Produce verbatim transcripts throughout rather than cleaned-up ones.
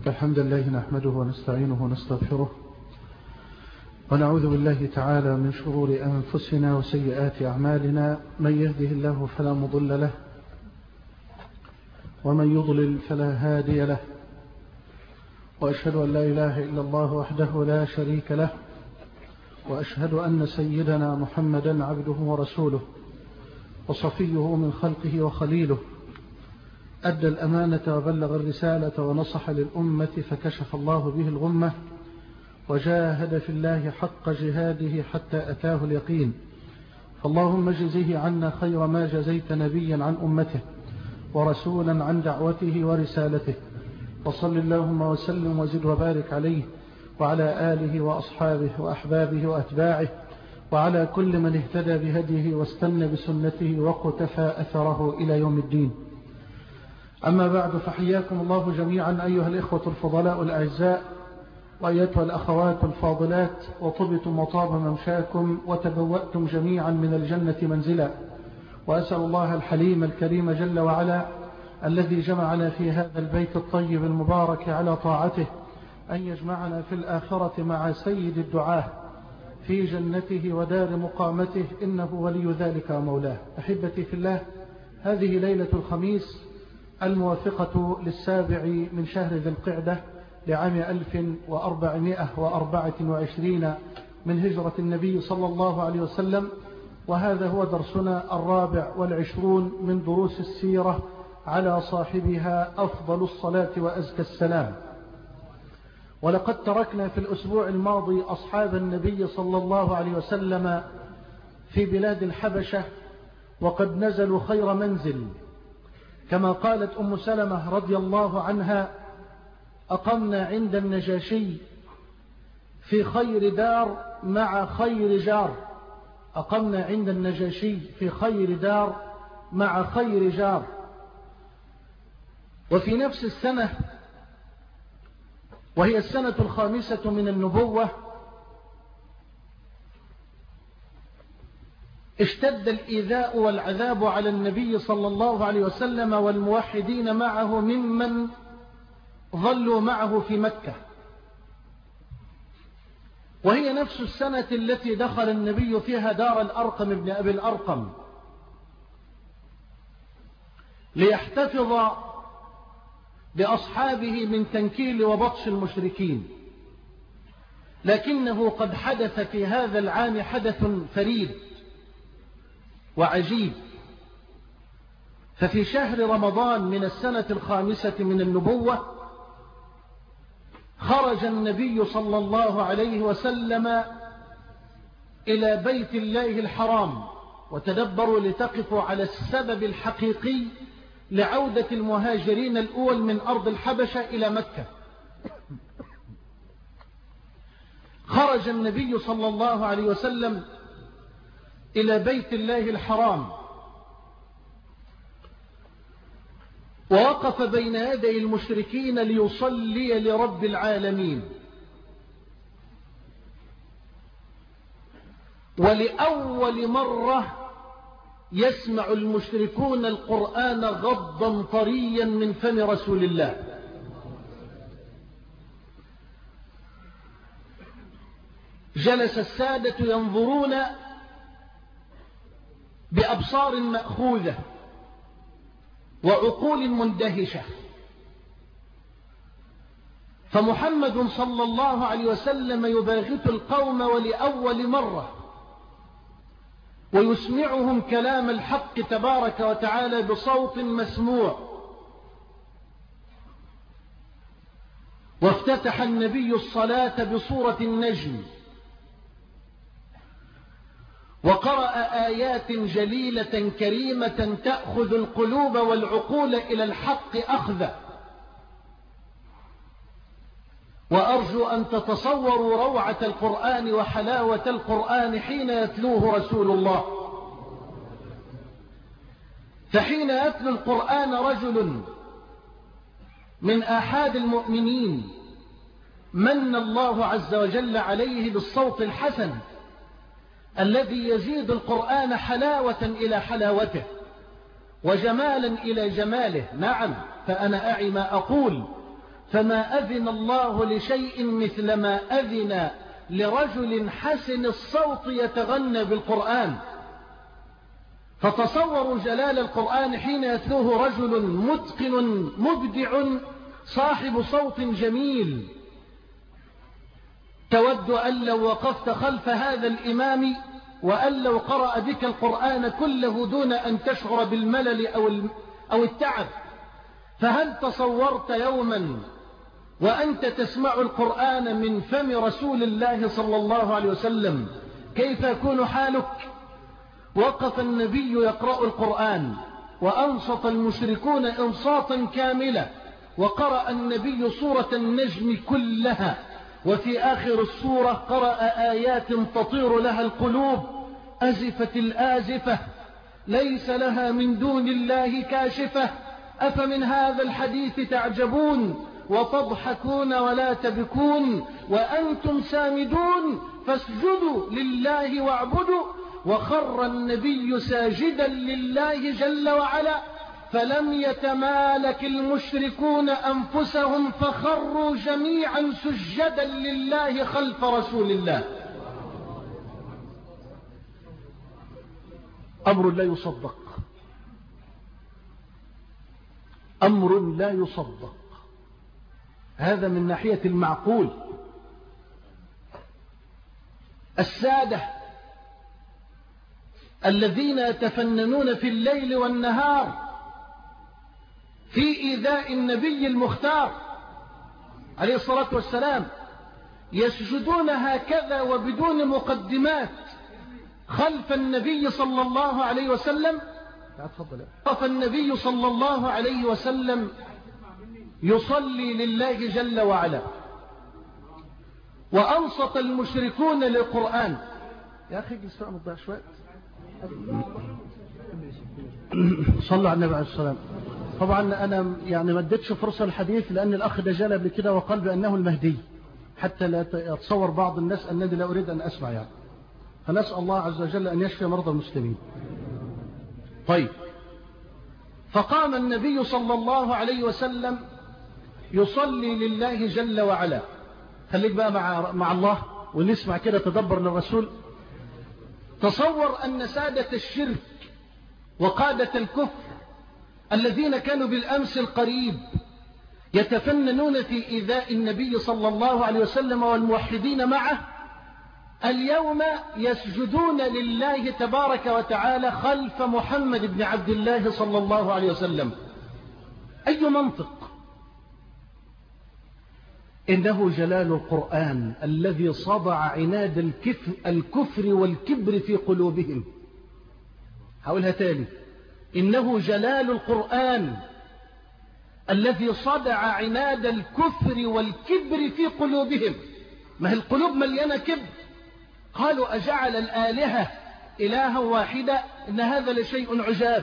الحمد لله نحمده ونستعينه ونستغفره ونعوذ بالله تعالى من شرور أنفسنا وسيئات أعمالنا. من يهده الله فلا مضل له ومن يضلل فلا هادي له، وأشهد أن لا إله إلا الله وحده لا شريك له، وأشهد أن سيدنا محمدا عبده ورسوله وصفيه من خلقه وخليله، أدى الأمانة وبلغ الرسالة ونصح للأمة فكشف الله به الغمة وجاهد في الله حق جهاده حتى أتاه اليقين. فاللهم اجزه عنا خير ما جزيت نبيا عن أمته ورسولا عن دعوته ورسالته، وصل اللهم وسلم وزد وبارك عليه وعلى آله وأصحابه وأحبابه وأتباعه وعلى كل من اهتدى بهديه واستنى بسنته وقتفى أثره إلى يوم الدين. أما بعد، فحياكم الله جميعا أيها الإخوة الفضلاء الأعزاء وأيتها الأخوات الفاضلات، وطبتم وطاب ممشاكم وتبوأتم جميعا من الجنة منزلا. وأسأل الله الحليم الكريم جل وعلا الذي جمعنا في هذا البيت الطيب المبارك على طاعته أن يجمعنا في الآخرة مع سيد الدعاة في جنته ودار مقامته، إنه ولي ذلك ومولاه. أحبتي في الله، هذه ليلة الخميس الموافقة للسابع من شهر ذي القعدة لعام ألف وأربعمائة وأربعة وعشرين من هجرة النبي صلى الله عليه وسلم، وهذا هو درسنا الرابع والعشرون من دروس السيرة على صاحبها أفضل الصلاة وأزكى السلام. ولقد تركنا في الأسبوع الماضي أصحاب النبي صلى الله عليه وسلم في بلاد الحبشة، وقد نزلوا خير منزل، كما قالت أم سلمة رضي الله عنها: أقمنا عند النجاشي في خير دار مع خير جار. أقمنا عند النجاشي في خير دار مع خير جار. وفي نفس السنة، وهي السنة الخامسة من النبوة، اشتد الإيذاء والعذاب على النبي صلى الله عليه وسلم والموحدين معه ممن ظلوا معه في مكة. وهي نفس السنة التي دخل النبي فيها دار الأرقم ابن أبي الأرقم ليحتفظ بأصحابه من تنكيل وبطش المشركين. لكنه قد حدث في هذا العام حدث فريد وعجيب. ففي شهر رمضان من السنة الخامسة من النبوة خرج النبي صلى الله عليه وسلم إلى بيت الله الحرام. وتدبروا لتقفوا على السبب الحقيقي لعودة المهاجرين الأول من أرض الحبشة إلى مكة. خرج النبي صلى الله عليه وسلم إلى بيت الله الحرام، ووقف بين يدي المشركين ليصلي لرب العالمين. ولأول مرة يسمع المشركون القرآن غضا طريا من فم رسول الله. جلس السادة ينظرون بأبصار مأخوذة وعقول مندهشة. فمحمد صلى الله عليه وسلم يباغت القوم ولأول مرة ويسمعهم كلام الحق تبارك وتعالى بصوت مسموع. وافتتح النبي الصلاة بصورة النجم، وقرأ آيات جليلة كريمة تأخذ القلوب والعقول إلى الحق أخذا. وأرجو أن تتصوروا روعة القرآن وحلاوة القرآن حين يتلوه رسول الله. فحين يتلو القرآن رجل من آحاد المؤمنين من الله عز وجل عليه بالصوت الحسن الذي يزيد القرآن حلاوة إلى حلاوته وجمالا إلى جماله. نعم، فأنا أعي ما أقول، فما أذن الله لشيء مثل ما أذن لرجل حسن الصوت يتغنى بالقرآن. فتصوروا جلال القرآن حين يتلوه رجل متقن مبدع صاحب صوت جميل. تود أن لو وقفت خلف هذا الإمام وأن لو قرأ بك القرآن كله دون أن تشعر بالملل أو التعب. فهل تصورت يوما وأنت تسمع القرآن من فم رسول الله صلى الله عليه وسلم كيف يكون حالك؟ وقف النبي يقرأ القرآن وأنصت المشركون إنصاتا كاملا، وقرأ النبي سورة النجم كلها، وفي آخر السورة قرأ آيات تطير لها القلوب: أزفت الآزفة ليس لها من دون الله كاشفة، أفمن هذا الحديث تعجبون وتضحكون ولا تبكون وأنتم سامدون فاسجدوا لله واعبدوا. وخر النبي ساجدا لله جل وعلا، فلم يتمالك المشركون أنفسهم فخروا جميعا سجدا لله خلف رسول الله. أمر لا يصدق، أمر لا يصدق. هذا من ناحية المعقول. السادة الذين يتفننون في الليل والنهار في إيذاء النبي المختار عليه الصلاة والسلام يسجدون هكذا وبدون مقدمات خلف النبي صلى الله عليه وسلم. وقف النبي صلى الله عليه وسلم يصلي لله جل وعلا، وأنصت المشركون للقرآن. يا أخي جلس فعلا مضيع شوية. صلوا على النبي عليه الصلاة والسلام. طبعا أنا يعني ما اديتش فرصة الحديث لأن الأخ دجال قبل كده وقال بأنه المهدي، حتى لا يتصور بعض الناس أنني لا أريد أن أسمع يعني. فنسأل الله عز وجل أن يشفي مرضى المسلمين. طيب، فقام النبي صلى الله عليه وسلم يصلي لله جل وعلا. خليك بقى مع, مع الله ونسمع كده تدبر للرسول. تصور أن سادة الشرك وقادة الكفر الذين كانوا بالأمس القريب يتفننون في إيذاء النبي صلى الله عليه وسلم والموحدين معه، اليوم يسجدون لله تبارك وتعالى خلف محمد بن عبد الله صلى الله عليه وسلم. أي منطق؟ إنه جلال القرآن الذي صدع عناد الكفر, الكفر والكبر في قلوبهم. هقولها تاني: إنه جلال القرآن الذي صدع عناد الكفر والكبر في قلوبهم. ما هي القلوب مليانة كبر. قالوا: أجعل الآلهة إلها واحدة إن هذا لشيء عجاب.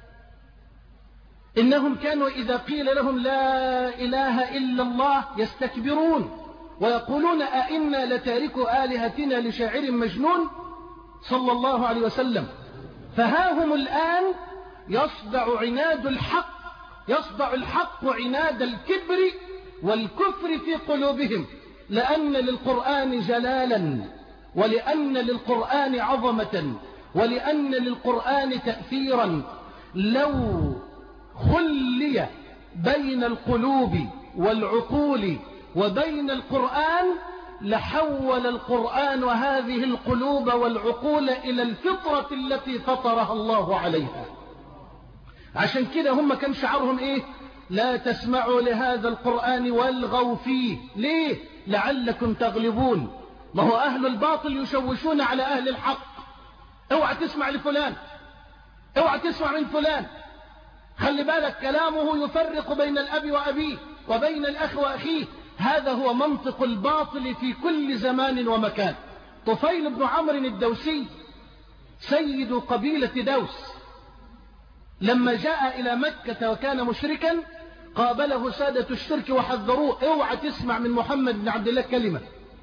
إنهم كانوا إذا قيل لهم لا إله إلا الله يستكبرون ويقولون أئنا لتاركوا آلهتنا لشاعر مجنون صلى الله عليه وسلم. فها هم الآن يصدع عناد الحق يصدع الحق عناد الكبر والكفر في قلوبهم، لأن للقرآن جلالا، ولأن للقرآن عظمة، ولأن للقرآن تأثيرا. لو خلي بين القلوب والعقول وبين القرآن لحول القرآن هذه القلوب والعقول إلى الفطرة التي فطرها الله عليها. عشان كده هم كان شعارهم إيه؟ لا تسمعوا لهذا القرآن والغوا فيه. ليه؟ لعلكم تغلبون. ما هو أهل الباطل يشوشون على أهل الحق. اوعى تسمع لفلان، اوعى تسمع من فلان. خلي بالك كلامه يفرق بين الأب وأبيه وبين الأخ وأخيه. هذا هو منطق الباطل في كل زمان ومكان. طفيل بن عمرو الدوسي سيد قبيلة دوس لما جاء إلى مكة وكان مشركا قابله سادة الشرك وحذروه: اوعى تسمع من محمد بن عبد الله كلمة،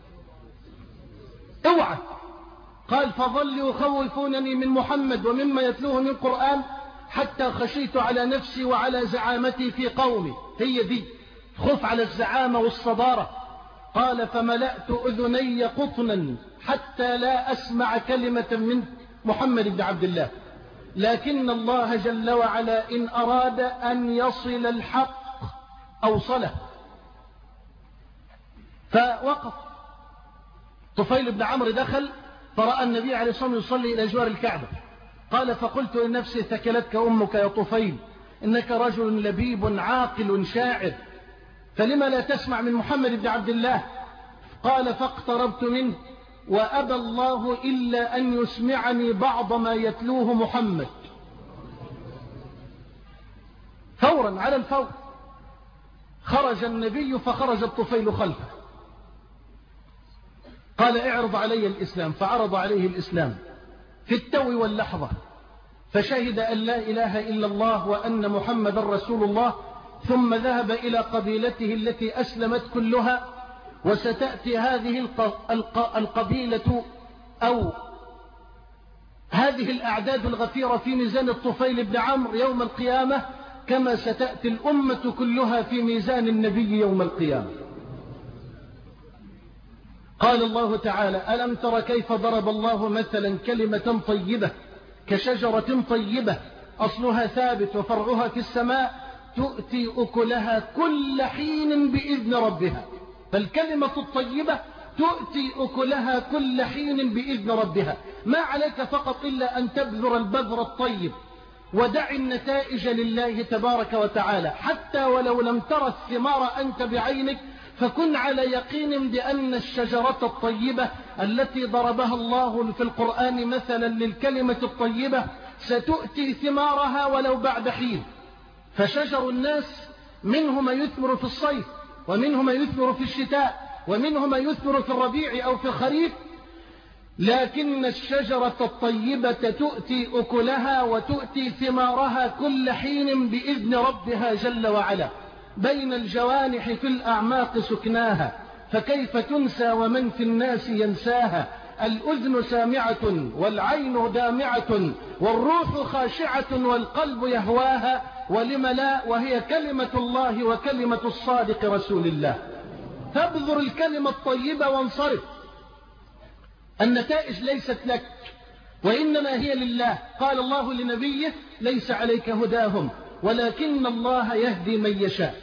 اوعى. قال: فظلوا يخوفونني من محمد ومما يتلوه من القرآن حتى خشيت على نفسي وعلى زعامتي في قومي. هي دي. خوف على الزعامة والصدارة. قال فملأت أذني قطنا حتى لا أسمع كلمة من محمد بن عبد الله، لكن الله جل وعلا إن أراد أن يصل الحق أوصله. فوقف طفيل بن عمرو، دخل فرأى النبي عليه الصلاة والسلام يصلي إلى جوار الكعبة. قال فقلت لنفسي ثكلتك أمك يا طفيل، إنك رجل لبيب عاقل شاعر، فلما لا تسمع من محمد بن عبد الله؟ قال فاقتربت منه وأبى الله إلا أن يسمعني بعض ما يتلوه محمد. فورا على الفور خرج النبي فخرج الطفيل خلفه. قال اعرض علي الإسلام، فعرض عليه الإسلام في التو واللحظة، فشهد أن لا إله إلا الله وأن محمد رسول الله، ثم ذهب إلى قبيلته التي أسلمت كلها. وستأتي هذه القبيلة أو هذه الأعداد الغفيرة في ميزان الطفيل بن عمرو يوم القيامة، كما ستأتي الأمة كلها في ميزان النبي يوم القيامة. قال الله تعالى ألم تر كيف ضرب الله مثلا كلمة طيبة كشجرة طيبة أصلها ثابت وفرعها في السماء تؤتي أكلها كل حين بإذن ربها. فالكلمة الطيبة تؤتي أكلها كل حين بإذن ربها. ما عليك فقط إلا أن تبذر البذر الطيب ودع النتائج لله تبارك وتعالى، حتى ولو لم ترى الثمار أنت بعينك، فكن على يقين بأن الشجرة الطيبة التي ضربها الله في القرآن مثلا للكلمة الطيبة ستؤتي ثمارها ولو بعد حين. فشجر الناس منه ما يثمر في الصيف، ومنه ما يثمر في الشتاء، ومنه ما يثمر في الربيع أو في الخريف، لكن الشجرة الطيبة تؤتي أكلها وتؤتي ثمارها كل حين بإذن ربها جل وعلا. بين الجوانح في الأعماق سكناها، فكيف تنسى ومن في الناس ينساها. الأذن سامعة والعين دامعة والروح خاشعة والقلب يهواها، ولم لا، وهي كلمة الله وكلمة الصادق رسول الله. فابذر الكلمة الطيبة وانصرف. النتائج ليست لك وإنما هي لله. قال الله لنبيه ليس عليك هداهم ولكن الله يهدي من يشاء.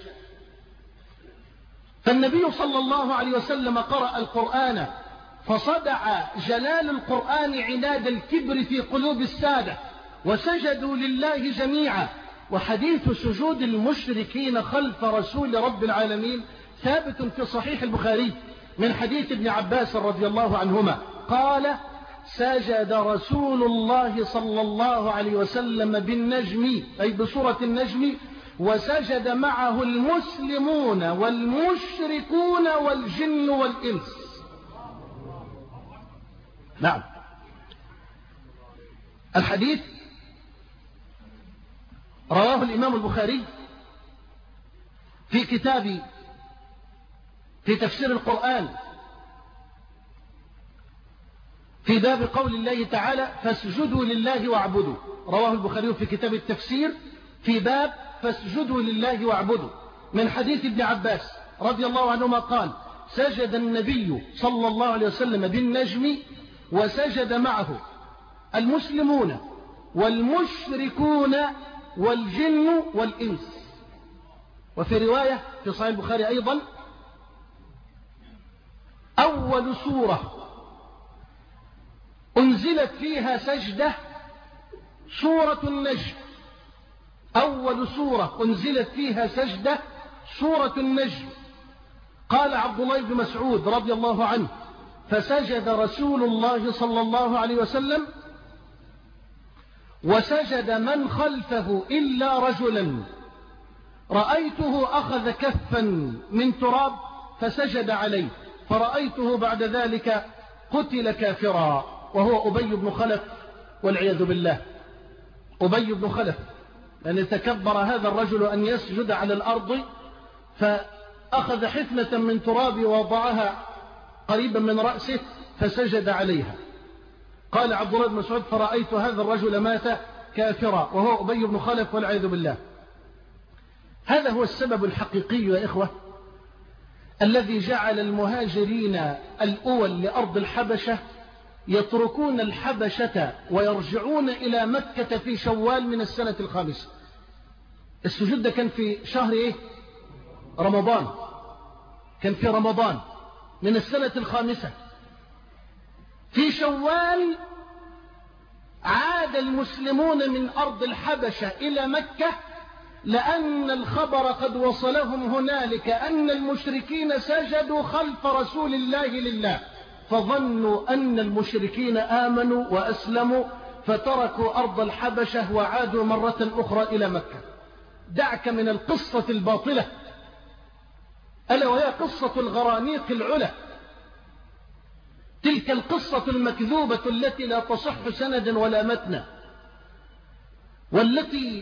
فالنبي صلى الله عليه وسلم قرأ القرآن فصدع جلال القرآن عناد الكبر في قلوب السادة وسجدوا لله جميعا. وحديث سجود المشركين خلف رسول رب العالمين ثابت في صحيح البخاري من حديث ابن عباس رضي الله عنهما قال سجد رسول الله صلى الله عليه وسلم بالنجم، أي بسورة النجم، وسجد معه المسلمون والمشركون والجن والإنس. نعم. الحديث رواه الإمام البخاري في كتاب في تفسير القرآن في باب قول الله تعالى فاسجدوا لله واعبدوا. رواه البخاري في كتاب التفسير في باب فاسجدوا لله واعبدوا من حديث ابن عباس رضي الله عنهما قال سجد النبي صلى الله عليه وسلم بالنجم وسجد معه المسلمون والمشركون والجن والإنس. وفي رواية في صحيح البخاري أيضا أول سورة أنزلت فيها سجدة سورة النجم. أول سورة أنزلت فيها سجدة سورة النجم. قال عبد الله بن مسعود رضي الله عنه فسجد رسول الله صلى الله عليه وسلم وسجد من خلفه إلا رجلا رأيته أخذ كفا من تراب فسجد عليه، فرأيته بعد ذلك قتل كافرا، وهو أبي بن خلف والعياذ بالله. أبي بن خلف أن تكبر هذا الرجل أن يسجد على الأرض فأخذ حفنة من تراب ووضعها قريبا من رأسه فسجد عليها. قال عبد الله بن مسعود فرأيت هذا الرجل مات كافرا وهو أبي بن خلف والعياذ بالله. هذا هو السبب الحقيقي يا إخوة الذي جعل المهاجرين الأول لأرض الحبشة يتركون الحبشة ويرجعون إلى مكة في شوال من السنة الخامسة. السجود ده كان في شهر إيه؟ رمضان، كان في رمضان من السنة الخامسة. في شوال عاد المسلمون من أرض الحبشة إلى مكة، لأن الخبر قد وصلهم هنالك أن المشركين سجدوا خلف رسول الله لله، فظنوا أن المشركين آمنوا وأسلموا فتركوا أرض الحبشة وعادوا مرة أخرى إلى مكة. دعك من القصة الباطلة ألا وهي قصة الغرانيق العلا، تلك القصة المكذوبة التي لا تصح سندا ولا متنا، والتي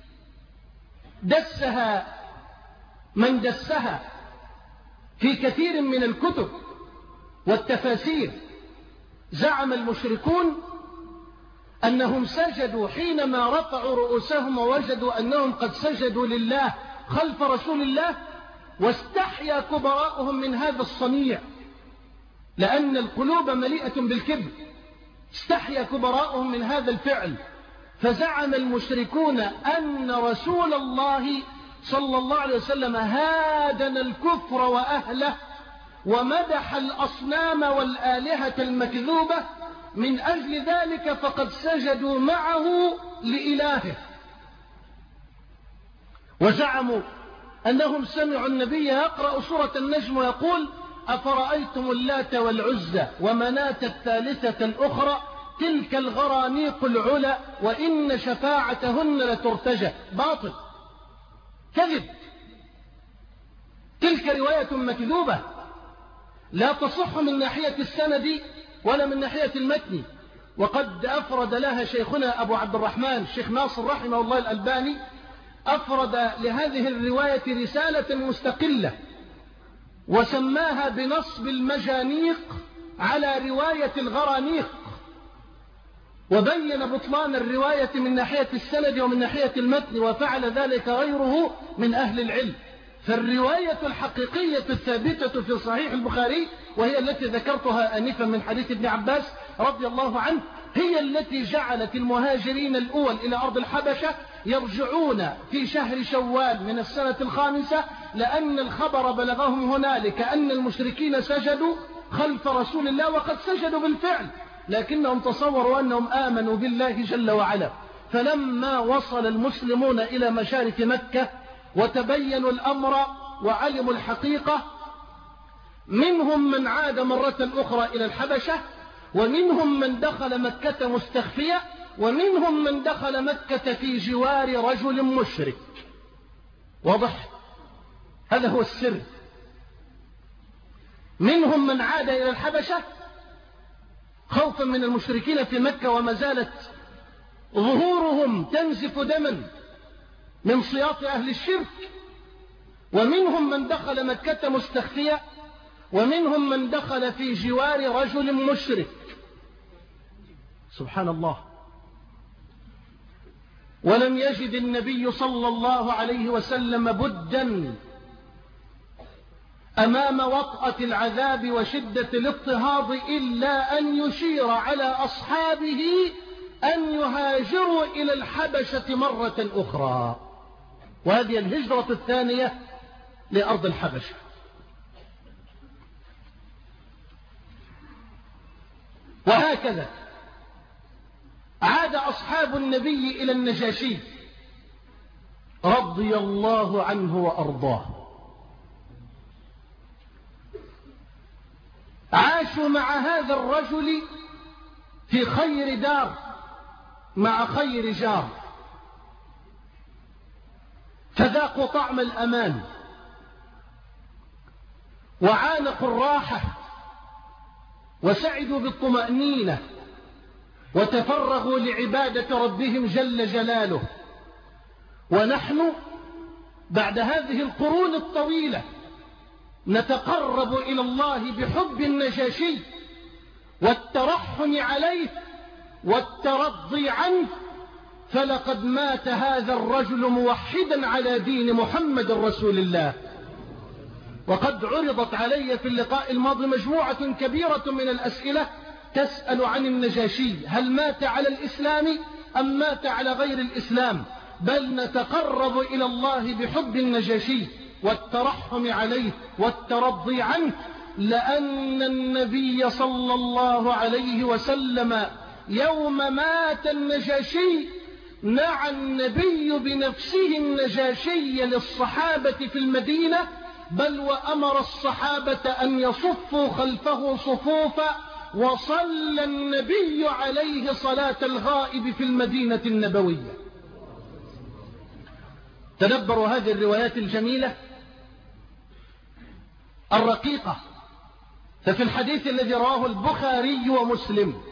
دسها من دسها في كثير من الكتب والتفاسير. زعم المشركون أنهم سجدوا حينما رفعوا رؤوسهم ووجدوا أنهم قد سجدوا لله خلف رسول الله، واستحيا كبراءهم من هذا الصنيع لأن القلوب مليئة بالكبر. استحيا كبراءهم من هذا الفعل، فزعم المشركون أن رسول الله صلى الله عليه وسلم هادن الكفر وأهله ومدح الأصنام والآلهة المكذوبة، من أجل ذلك فقد سجدوا معه لإلهه. وزعموا أنهم سمعوا النبي يقرأ سورة النجم ويقول: أفرأيتم اللات والعزى ومناة الثالثة الأخرى تلك الغرانيق العلا وإن شفاعتهن لترتجى. باطل، كذب، تلك رواية مكذوبة لا تصح من ناحية السند ولا من ناحية المتن. وقد أفرد لها شيخنا أبو عبد الرحمن الشيخ ناصر رحمه الله الألباني، أفرد لهذه الرواية رسالة مستقلة وسماها بنصب المجانيق على رواية الغرانيق، وبين بطلان الرواية من ناحية السند ومن ناحية المتن، وفعل ذلك غيره من أهل العلم. فالرواية الحقيقية الثابتة في صحيح البخاري، وهي التي ذكرتها آنفا من حديث ابن عباس رضي الله عنه، هي التي جعلت المهاجرين الأول إلى أرض الحبشة يرجعون في شهر شوال من السنة الخامسة، لأن الخبر بلغهم هنالك أن المشركين سجدوا خلف رسول الله، وقد سجدوا بالفعل، لكنهم تصوروا أنهم آمنوا بالله جل وعلا. فلما وصل المسلمون إلى مشارف مكة وتبينوا الأمر وعلموا الحقيقة، منهم من عاد مرة أخرى إلى الحبشة، ومنهم من دخل مكة مستخفية، ومنهم من دخل مكة في جوار رجل مشرك. واضح؟ هذا هو السر. منهم من عاد إلى الحبشة خوفا من المشركين في مكة وما زالت ظهورهم تنزف دما من صياط أهل الشرك، ومنهم من دخل مكة مستخفية، ومنهم من دخل في جوار رجل مشرك. سبحان الله. ولم يجد النبي صلى الله عليه وسلم بدا أمام وطأة العذاب وشدة الاضطهاد إلا أن يشير على أصحابه أن يهاجروا إلى الحبشة مرة أخرى، وهذه الهجرة الثانية لأرض الحبشة. وهكذا عاد أصحاب النبي إلى النجاشي رضي الله عنه وأرضاه، عاشوا مع هذا الرجل في خير دار مع خير جار، فذاقوا طعم الأمان وعانقوا الراحة وسعدوا بالطمأنينة وتفرغوا لعبادة ربهم جل جلاله. ونحن بعد هذه القرون الطويلة نتقرب إلى الله بحب النجاشي والترحم عليه والترضي عنه، فلقد مات هذا الرجل موحدا على دين محمد رسول الله. وقد عرضت علي في اللقاء الماضي مجموعة كبيرة من الأسئلة تسأل عن النجاشي، هل مات على الإسلام أم مات على غير الإسلام؟ بل نتقرب إلى الله بحب النجاشي والترحم عليه والترضي عنه، لأن النبي صلى الله عليه وسلم يوم مات النجاشي نعى النبي بنفسه النجاشي للصحابة في المدينة، بل وأمر الصحابة أن يصفوا خلفه صفوفا، وصلى النبي عليه صلاة الغائب في المدينة النبوية. تدبروا هذه الروايات الجميلة الرقيقة. ففي الحديث الذي رواه البخاري ومسلم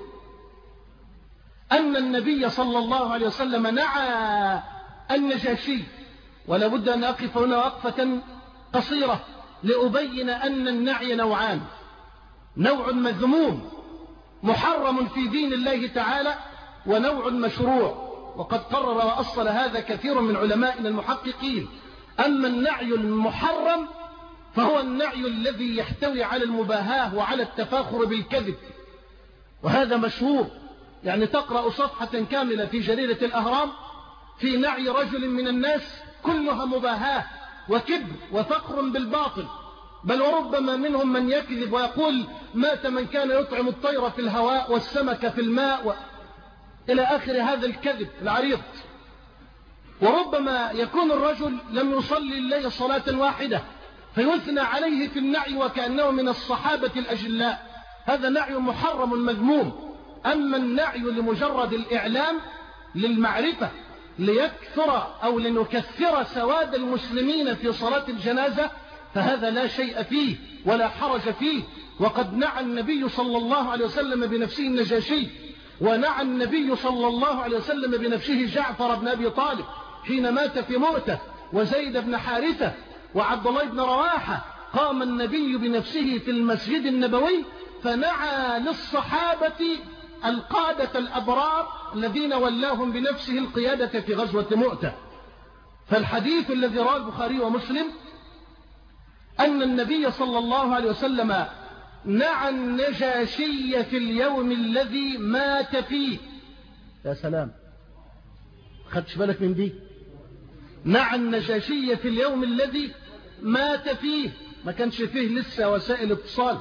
أن النبي صلى الله عليه وسلم نعى النجاشي، ولا بد أن أقف هنا وقفة قصيرة لأبين أن النعي نوعان: نوع مذموم محرم في دين الله تعالى، ونوع مشروع. وقد قرر وأصل هذا كثير من علمائنا المحققين. أما النعي المحرم فهو النعي الذي يحتوي على المباهاة وعلى التفاخر بالكذب، وهذا مشهور. يعني تقرأ صفحة كاملة في جريدة الأهرام في نعي رجل من الناس كلها مباهاة وكبر وفخر بالباطل، بل وربما منهم من يكذب ويقول مات من كان يطعم الطير في الهواء والسمك في الماء و... إلى آخر هذا الكذب العريض. وربما يكون الرجل لم يصلي الليل صلاة واحدة فيثنى عليه في النعي وكأنه من الصحابة الأجلاء، هذا نعي محرم مذموم. أما النعي لمجرد الإعلام للمعرفة ليكثر أو لنكثر سواد المسلمين في صلاة الجنازة فهذا لا شيء فيه ولا حرج فيه. وقد نعى النبي صلى الله عليه وسلم بنفسه النجاشي، ونعى النبي صلى الله عليه وسلم بنفسه جعفر بن أبي طالب حين مات في مؤتة، وزيد بن حارثة، وعبد الله بن رواحة. قام النبي بنفسه في المسجد النبوي فنعى للصحابة القادة الأبرار الذين ولاهم بنفسه القيادة في غزوة مؤتة. فالحديث الذي رواه البخاري ومسلم أن النبي صلى الله عليه وسلم نعى النجاشي في اليوم الذي مات فيه. يا سلام، خدش بالك من دي؟ نعى النجاشي في اليوم الذي مات فيه، ما كانش فيه لسه وسائل اتصال،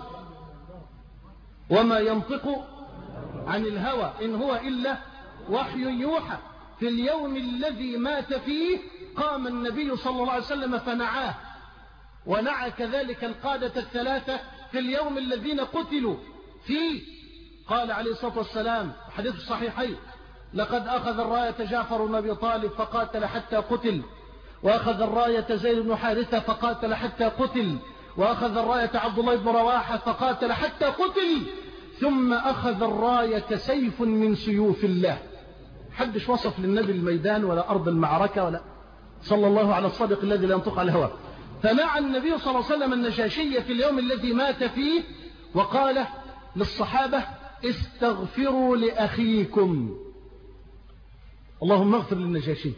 وما ينطق عن الهوى إن هو إلا وحي يوحى. في اليوم الذي مات فيه قام النبي صلى الله عليه وسلم فنعاه، ونعى كذلك القادة الثلاثة في اليوم الذين قتلوا فيه. قال عليه الصلاة والسلام حديث الصحيحين: لقد أخذ الراية جعفر بن أبي طالب فقاتل حتى قتل، وأخذ الراية زيد بن حارثة فقاتل حتى قتل، وأخذ الراية عبد الله بن رواحة فقاتل حتى قتل، ثم أخذ الراية سيف من سيوف الله. حدش وصف للنبي الميدان ولا أرض المعركة ولا، صلى الله على الصادق الذي لا ينطق على الهوى. فنعى النبي صلى الله عليه وسلم النجاشي في اليوم الذي مات فيه، وقال للصحابة: استغفروا لأخيكم. اللهم اغفر للنجاشي.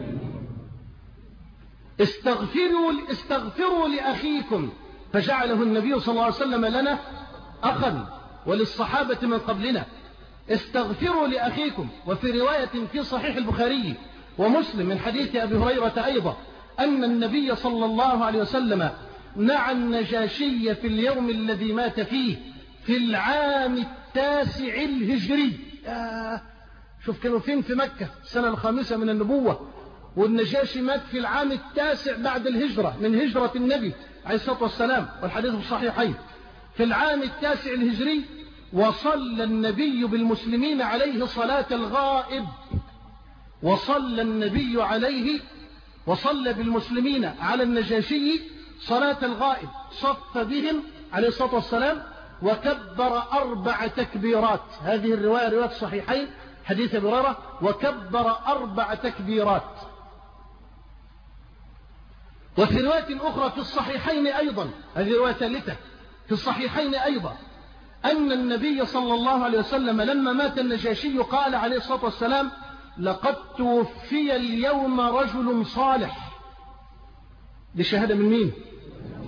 استغفروا استغفروا لأخيكم، فجعله النبي صلى الله عليه وسلم لنا أخا وللصحابة من قبلنا. استغفروا لأخيكم. وفي رواية في صحيح البخاري ومسلم من حديث أبي هريرة أيضا أن النبي صلى الله عليه وسلم نعى النجاشي في اليوم الذي مات فيه في العام التاسع الهجري. آه شوف كانوا فين؟ في مكة السنة الخامسة من النبوة، والنجاشي مات في العام التاسع بعد الهجرة من هجرة النبي عليه الصلاة والسلام، والحديث الصحيحين. في العام التاسع الهجري وصلى النبي بالمسلمين عليه صلاة الغائب، وصلى النبي عليه وصلى بالمسلمين على النجاشي صلاة الغائب، صف بهم عليه الصلاة والسلام وكبر أربع تكبيرات. هذه الرواية رواية الصحيحين حديث أبي هريرة، وكبر أربع تكبيرات. وفي رواية أخرى في الصحيحين أيضا، هذه رواية ثالثة في الصحيحين أيضا، أن النبي صلى الله عليه وسلم لما مات النجاشي قال عليه الصلاة والسلام: لقد توفي اليوم رجل صالح. دي شهادة من مين؟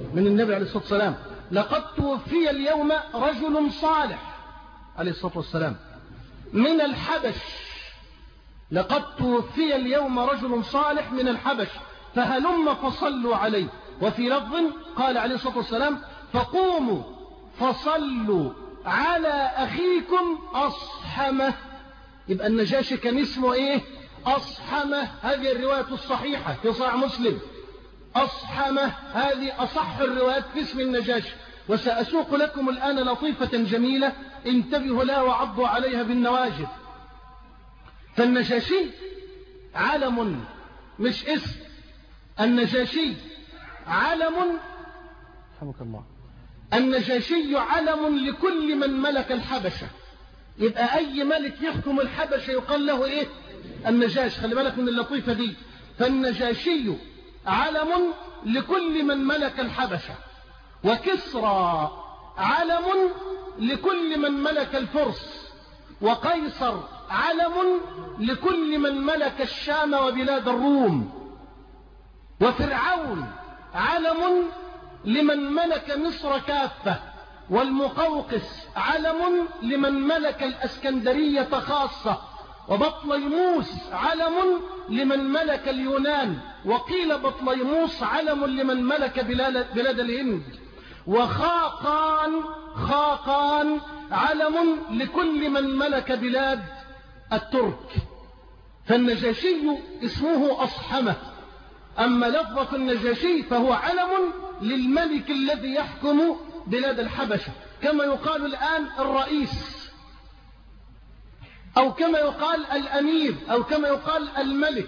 من النبي عليه الصلاة والسلام: لقد توفي اليوم رجل صالح عليه الصلاة والسلام من الحبش، لقد توفي اليوم رجل صالح من الحبش فهلم فصلوا عليه. وفي لفظ قال عليه الصلاة والسلام: فقوموا فصلوا على أخيكم أصحمة. يبقى النجاشي كان اسمه إيه؟ أصحمة. هذه الرواية الصحيحة في صحيح مسلم. أصحمة هذه أصح الروايات في اسم النجاشي. وسأسوق لكم الآن لطيفة جميلة انتبهوا لها وعضوا عليها بالنواجذ. فالنجاشي علم مش اسم، النجاشي علم. رحمك الله. النجاشي علم لكل من ملك الحبشة. يبقى أي ملك يحكم الحبشة يقال له إيه؟ النجاش. خلي بالك من اللطيفة دي. فالنجاشي علم لكل من ملك الحبشة، وكسرى علم لكل من ملك الفرس، وقيصر علم لكل من ملك الشام وبلاد الروم، وفرعون علم لمن ملك مصر كافة، والمقوقس علم لمن ملك الأسكندرية خاصة، وبطليموس علم لمن ملك اليونان، وقيل بطليموس علم لمن ملك بلاد, بلاد الهند، وخاقان خاقان علم لكل من ملك بلاد الترك. فالنجاشي اسمه أصحمة. أما لفظة النجاشي فهو علم للملك الذي يحكم بلاد الحبشة، كما يقال الآن الرئيس، أو كما يقال الأمير، أو كما يقال الملك.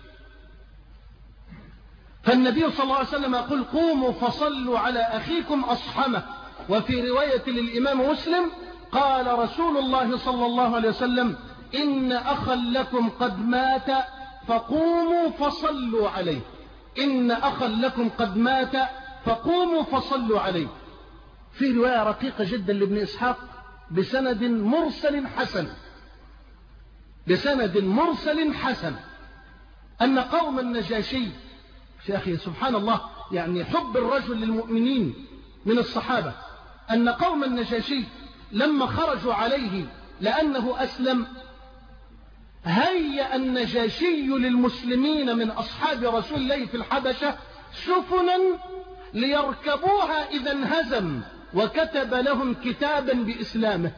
فالنبي صلى الله عليه وسلم يقول: قوموا فصلوا على أخيكم أصحمة. وفي رواية للإمام مسلم قال رسول الله صلى الله عليه وسلم: إن أخا لكم قد مات فقوموا فصلوا عليه. إن أخا لكم قد مات فقوموا فصلوا عليه. في رواية رقيقة جدا لابن إسحاق بسند مرسل حسن، بسند مرسل حسن، أن قوم النجاشي، يا أخي سبحان الله، يعني حب الرجل للمؤمنين من الصحابة، أن قوم النجاشي لما خرجوا عليه لأنه أسلم، هيأ النجاشي للمسلمين من أصحاب رسول الله في الحبشة سفنا ليركبوها إذا انهزم، وكتب لهم كتابا بإسلامه.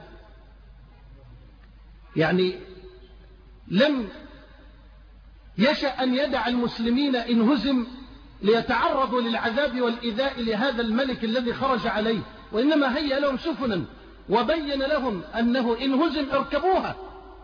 يعني لم يشأ أن يدع المسلمين إن هزم ليتعرضوا للعذاب والإيذاء لهذا الملك الذي خرج عليه، وإنما هيأ لهم سفنا وبين لهم أنه إن هزم اركبوها،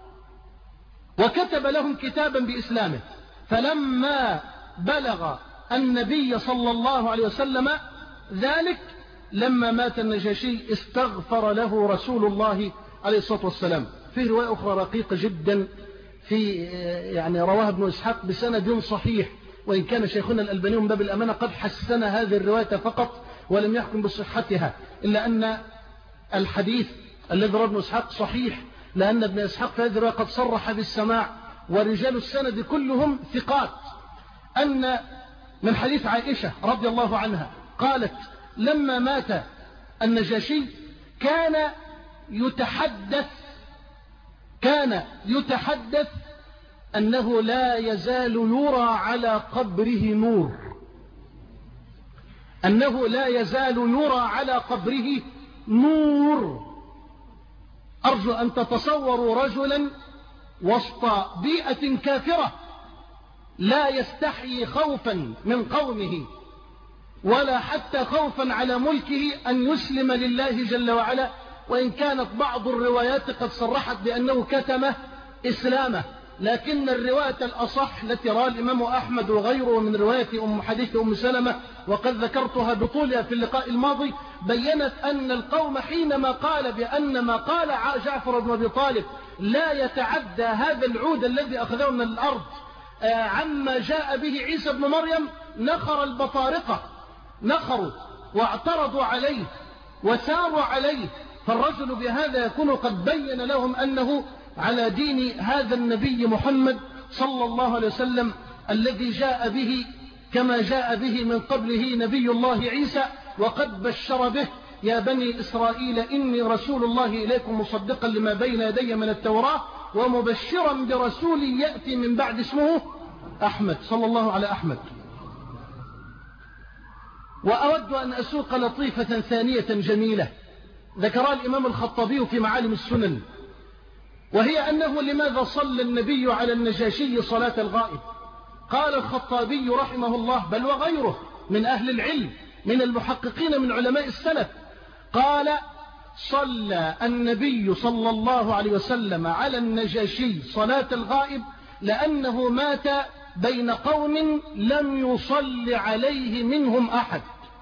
وكتب لهم كتابا بإسلامه. فلما بلغ النبي صلى الله عليه وسلم ذلك، لما مات النجاشي استغفر له رسول الله عليه الصلاة والسلام. في رواية أخرى رقيقة جدا في يعني رواها ابن إسحاق بسند صحيح، وإن كان شيخنا الألباني من باب الأمانة قد حسن هذه الرواية فقط ولم يحكم بصحتها، إلا أن الحديث الذي رواه ابن إسحاق صحيح، لأن ابن إسحاق في هذه الرواية قد صرح بالسماع، ورجال السند كلهم ثقات. أن من حديث عائشة رضي الله عنها قالت: لما مات النجاشي كان يتحدث كان يتحدث أنه لا يزال يرى على قبره نور، أنه لا يزال يرى على قبره نور. أرجو أن تتصوروا رجلا وسط بيئة كافرة لا يستحيي خوفا من قومه ولا حتى خوفا على ملكه أن يسلم لله جل وعلا، وإن كانت بعض الروايات قد صرحت بأنه كتم إسلامه، لكن الرواية الأصح التي رأى الإمام أحمد وغيره من رواية أم حديث أم سلمة، وقد ذكرتها بطولها في اللقاء الماضي، بيّنت أن القوم حينما قال بأن ما قال جعفر بن أبي طالب لا يتعدى هذا العود الذي أخذه من الأرض عما جاء به عيسى بن مريم، نخر البطارقة، نخروا واعترضوا عليه وساروا عليه. فالرجل بهذا يكون قد بين لهم أنه على دين هذا النبي محمد صلى الله عليه وسلم الذي جاء به كما جاء به من قبله نبي الله عيسى وقد بشر به: يا بني إسرائيل إني رسول الله إليكم مصدقا لما بين يدي من التوراة ومبشرا برسول يأتي من بعد اسمه أحمد. صلى الله على أحمد. وأود أن أسوق لطيفة ثانية جميلة ذكرها الإمام الخطابي في معالم السنن، وهي أنه لماذا صلى النبي على النجاشي صلاة الغائب؟ قال الخطابي رحمه الله، بل وغيره من أهل العلم من المحققين من علماء السلف، قال: صلى النبي صلى الله عليه وسلم على النجاشي صلاة الغائب لأنه مات بين قوم لم يصل عليه منهم أحد،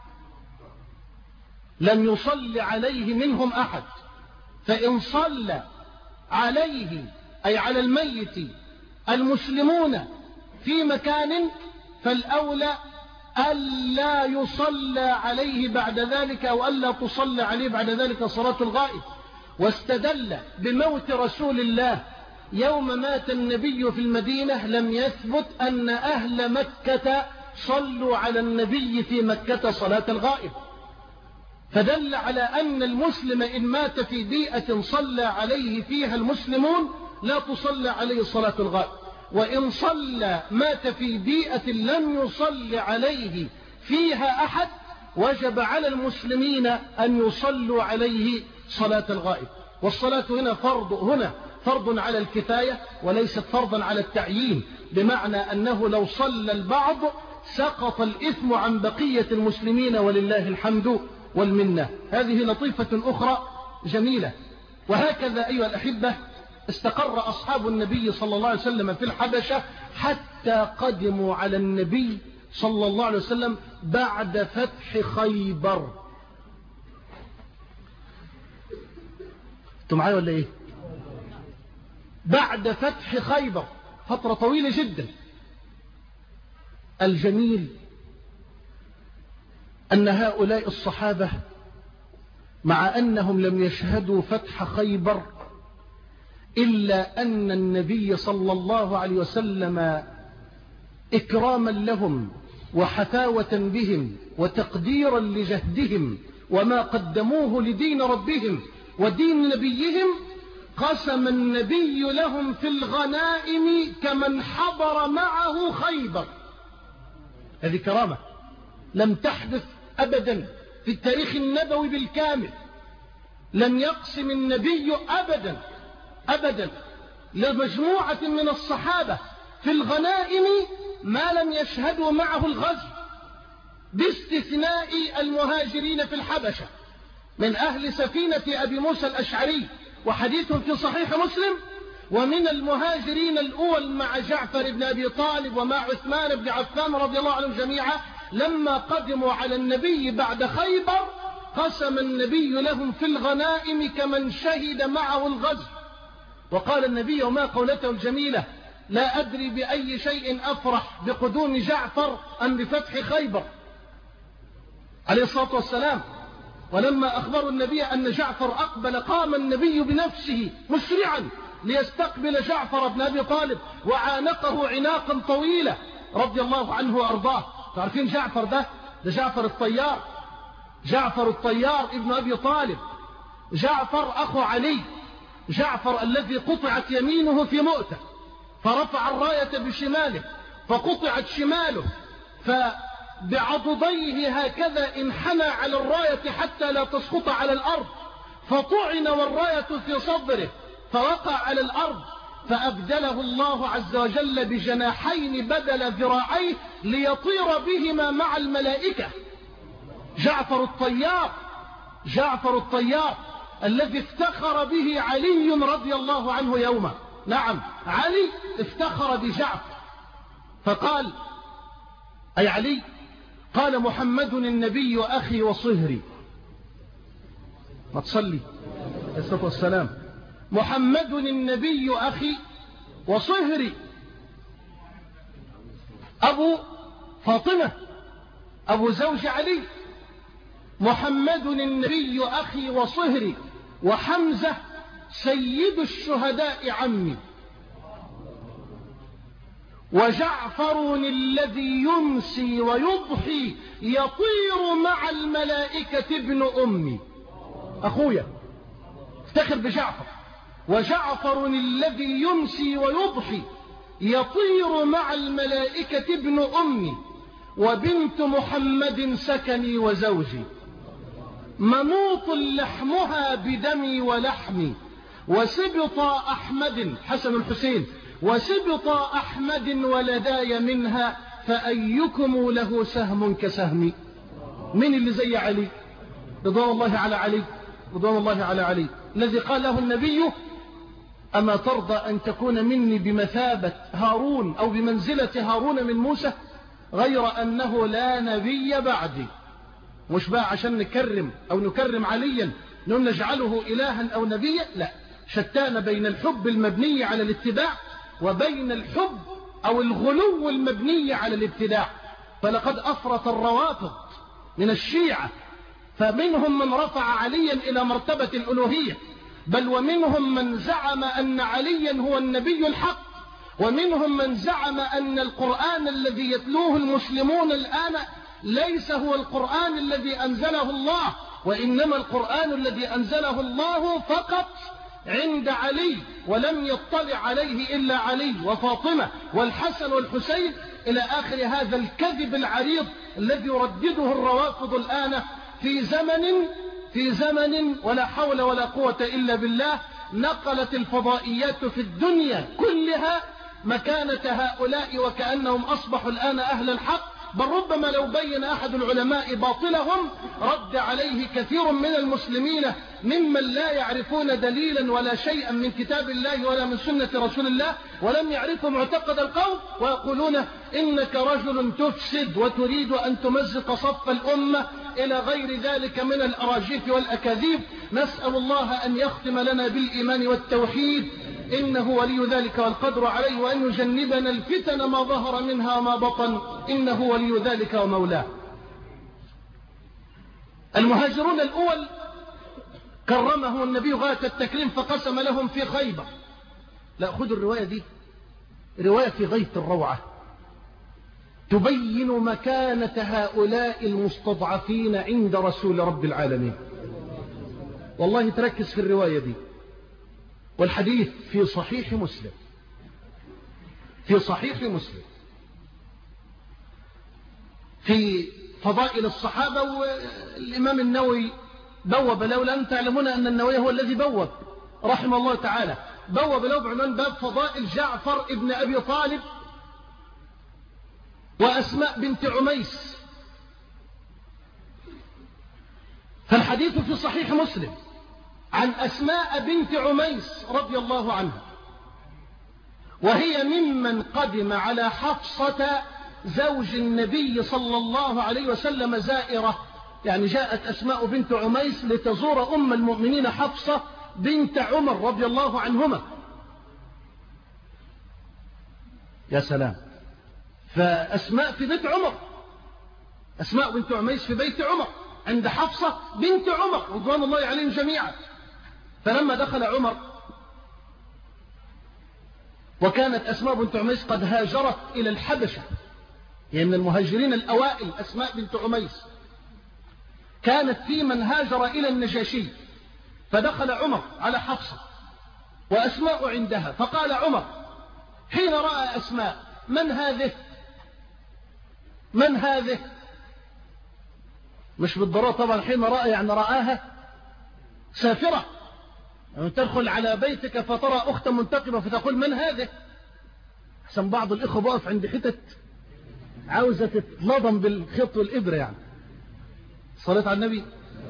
لم يصل عليه منهم أحد، فإن صلى عليه أي على الميت المسلمون في مكان فالأولى ألا يصلى عليه بعد ذلك أو ألا تصلى عليه بعد ذلك صلاة الغائب. واستدل بموت رسول الله يوم مات النبي في المدينة لم يثبت أن أهل مكة صلوا على النبي في مكة صلاة الغائب، فدل على أن المسلم إن مات في بيئة صلى عليه فيها المسلمون لا تصلى عليه صلاة الغائب، وإن صلى مات في بيئة لم يصلي عليه فيها أحد وجب على المسلمين أن يصلوا عليه صلاة الغائب. والصلاة هنا فرض هنا فرض على الكفاية وليست فرضا على التعيين، بمعنى أنه لو صلى البعض سقط الإثم عن بقية المسلمين ولله الحمد والمنة. هذه لطيفة أخرى جميلة. وهكذا أيها الأحبة استقر أصحاب النبي صلى الله عليه وسلم في الحبشة حتى قدموا على النبي صلى الله عليه وسلم بعد فتح خيبر. انتوا معايا ولا ايه؟ بعد فتح خيبر، فترة طويلة جدا. الجميل أن هؤلاء الصحابة مع أنهم لم يشهدوا فتح خيبر إلا أن النبي صلى الله عليه وسلم إكراما لهم وحفاوة بهم وتقديرا لجهدهم وما قدموه لدين ربهم ودين نبيهم قسم النبي لهم في الغنائم كمن حضر معه خيبر. هذه كرامة لم تحدث أبدا في التاريخ النبوي بالكامل. لم يقسم النبي أبدا أبدا لمجموعة من الصحابة في الغنائم ما لم يشهدوا معه الغزو، باستثناء المهاجرين في الحبشة من أهل سفينة أبي موسى الأشعري، وحديث في صحيح مسلم، ومن المهاجرين الأول مع جعفر بن أبي طالب ومع عثمان بن عفان رضي الله عنهم جميعا لما قدموا على النبي بعد خيبر قسم النبي لهم في الغنائم كمن شهد معه الغزو. وقال النبي وما قولته الجميلة: لا أدري بأي شيء أفرح بقدوم جعفر أم بفتح خيبر عليه الصلاة والسلام. ولما أخبروا النبي أن جعفر أقبل قام النبي بنفسه مسرعا ليستقبل جعفر بن أبي طالب وعانقه عناقا طويلة رضي الله عنه وأرضاه. تعرفين جعفر ده ده جعفر الطيار، جعفر الطيار ابن أبي طالب، جعفر أخو علي، جعفر الذي قطعت يمينه في مؤتة فرفع الراية بشماله فقطعت شماله فبعضديه هكذا انحنى على الراية حتى لا تسقط على الأرض فطعن والراية في صدره فوقع على الأرض فأبدله الله عز وجل بجناحين بدل ذراعيه ليطير بهما مع الملائكة. جعفر الطيار، جعفر الطيار الذي افتخر به علي رضي الله عنه يوما. نعم، علي افتخر بجعفر فقال، أي علي قال: محمد النبي أخي وصهري. ما تصلي عليه الصلاة والسلام. محمد النبي أخي وصهري، أبو فاطمة أبو زوج علي. محمد النبي أخي وصهري، وحمزة سيد الشهداء عمي، وجعفر الذي يمسي ويضحي يطير مع الملائكة ابن أمي. أخويا افتخر بجعفر. وجعفر الذي يمسي ويضحي يطير مع الملائكة ابن أمي وبنت محمد سكني وزوجي منوط لحمها بدمي ولحمي وسبط أحمد حسن الحسين وسبط أحمد ولداي منها فأيكم له سهم كسهمي. من اللي زي علي رضوان الله على علي رضوان الله على علي الذي قال له النبي أما ترضى أن تكون مني بمثابة هارون أو بمنزلة هارون من موسى غير أنه لا نبي بعدي. مش بقى عشان نكرم أو نكرم عليا نجعله إلها أو نبيا، لا، شتان بين الحب المبني على الاتباع وبين الحب أو الغلو المبني على الابتداع. فلقد أفرط الروافض من الشيعة فمنهم من رفع عليا إلى مرتبة الألوهية، بل ومنهم من زعم أن عليا هو النبي الحق، ومنهم من زعم أن القرآن الذي يتلوه المسلمون الآن ليس هو القرآن الذي أنزله الله، وإنما القرآن الذي أنزله الله فقط عند علي ولم يطلع عليه إلا علي وفاطمة والحسن والحسين إلى آخر هذا الكذب العريض الذي يردده الروافض الآن في زمن في زمن ولا حول ولا قوة إلا بالله. نقلت الفضائيات في الدنيا كلها مكانة هؤلاء وكأنهم أصبحوا الآن أهل الحق، بل ربما لو بين أحد العلماء باطلهم رد عليه كثير من المسلمين ممن لا يعرفون دليلا ولا شيئا من كتاب الله ولا من سنة رسول الله ولم يعرفوا معتقد القوم، ويقولون إنك رجل تفسد وتريد أن تمزق صف الأمة إلى غير ذلك من الأراجيف والأكاذيب. نسأل الله أن يختم لنا بالإيمان والتوحيد إنه ولي ذلك والقدر عليه، وأن يجنبنا الفتن ما ظهر منها ما بطن إنه ولي ذلك ومولاه. المهاجرون الأول كرمهم النبي غاية التكريم فقسم لهم في خيبر. لا، خذوا الرواية دي، رواية في غاية الروعة تبين مكانة هؤلاء المستضعفين عند رسول رب العالمين. والله تركز في الرواية دي، والحديث في صحيح مسلم في صحيح مسلم في فضائل الصحابة. والإمام النووي بوب، لولا أن تعلمون أن النووي هو الذي بوب رحمه الله تعالى، بوب له بعنوان باب فضائل جعفر ابن أبي طالب وأسماء بنت عميس. فالحديث في صحيح مسلم عن أسماء بنت عميس رضي الله عنها، وهي ممن قدم على حفصة زوج النبي صلى الله عليه وسلم زائرة. يعني جاءت أسماء بنت عميس لتزور أم المؤمنين حفصة بنت عمر رضي الله عنهما. يا سلام، فأسماء في بيت عمر، أسماء بنت عميس في بيت عمر عند حفصة بنت عمر رضوان الله عليهم جميعا. فلما دخل عمر وكانت أسماء بنت عميس قد هاجرت إلى الحبشة، هي من المهاجرين الأوائل أسماء بنت عميس، كانت في من هاجر إلى النجاشي. فدخل عمر على حفصة وأسماء عندها، فقال عمر حين رأى أسماء من هذه من هذه مش بالضرورة طبعا، حين رأى يعني رآها سافرة، يعني تدخل على بيتك فترى أخت منتقبة فتقول من هذه. حسن بعض الإخوة بقف عند حتت عاوزة تتلضم بالخط والإبرة، يعني صلاة على النبي.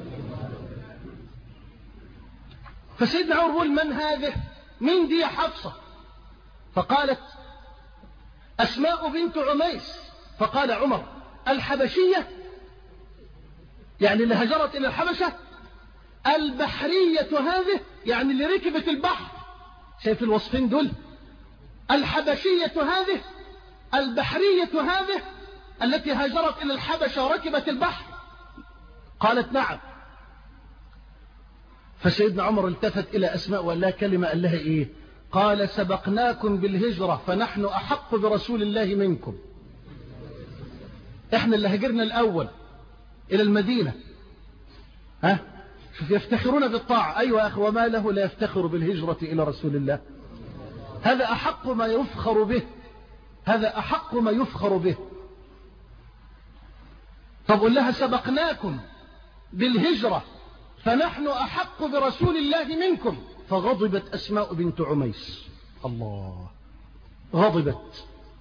فسيدنا عمر يقول من هذه، من دي حفصة؟ فقالت أسماء بنت عميس. فقال عمر الحبشية، يعني اللي هجرت إلى الحبشة. البحرية هذه، يعني اللي ركبت البحر. شايف الوصفين دول؟ الحبشية هذه، البحرية هذه التي هاجرت إلى الحبشة وركبت البحر. قالت نعم. فسيدنا عمر التفت إلى أسماء وقال لها كلمة، قال لها إيه؟ قال سبقناكم بالهجرة فنحن أحق برسول الله منكم. احنا اللي هجرنا الأول إلى المدينة. ها شوف يفتخرون بالطاعة. أيوة يا أخي، وما له لا يفتخر بالهجرة إلى رسول الله؟ هذا أحق ما يفخر به، هذا أحق ما يفخر به. طب قل لها سبقناكم بالهجرة فنحن أحق برسول الله منكم. فغضبت أسماء بنت عميس. الله، غضبت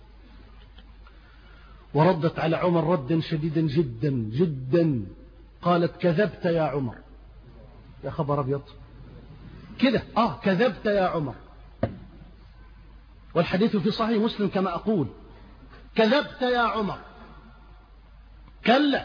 وردت على عمر ردا شديدا جدا جدا. قالت كذبت يا عمر. يا خبر أبيض كده. آه كذبت يا عمر. والحديث في صحيح مسلم كما أقول. كذبت يا عمر. كلا.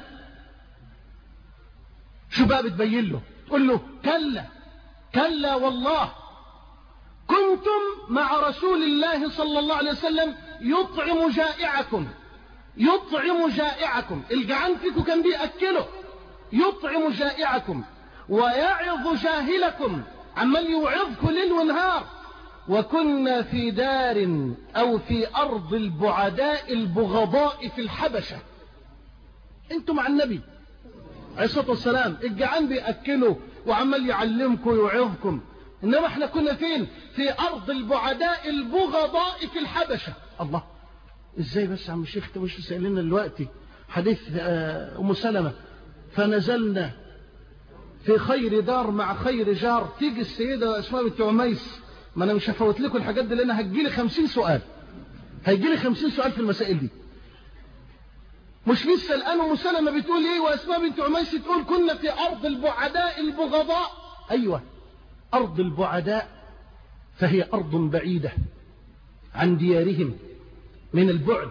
شو بقى بتبين له؟ تقول له كلا كلا والله كنتم مع رسول الله صلى الله عليه وسلم يطعم جائعكم، يطعم جائعكم. الجعان فيكم كان بيأكله. يطعم جائعكم ويعظ جاهلكم، عمال يوعظكم ليل ونهار. وكنا في دار أو في أرض البعداء البغضاء في الحبشة. انتم مع النبي عليه الصلاة والسلام، الجعان بيأكله وعمال يعلمكم ويوعظكم. إنما احنا كنا فين؟ في أرض البعداء البغضاء في الحبشة. الله، ازاي بس يا عم الشيخ انت مش سألنا دلوقتي حديث أم سلمة فنزلنا في خير دار مع خير جار. تيجي السيدة أسماء بنت عميس، ما أنا مش هفوت لكم الحاجات دي لأن هتجيلي خمسين سؤال، هيجيلي خمسين سؤال في المسائل دي. مش لسه الآن أم سلمة بتقول إيه وأسماء بنت عميس تقول كنا في أرض البعداء البغضاء. أيوة، أرض البعداء فهي أرض بعيدة عن ديارهم من البعد.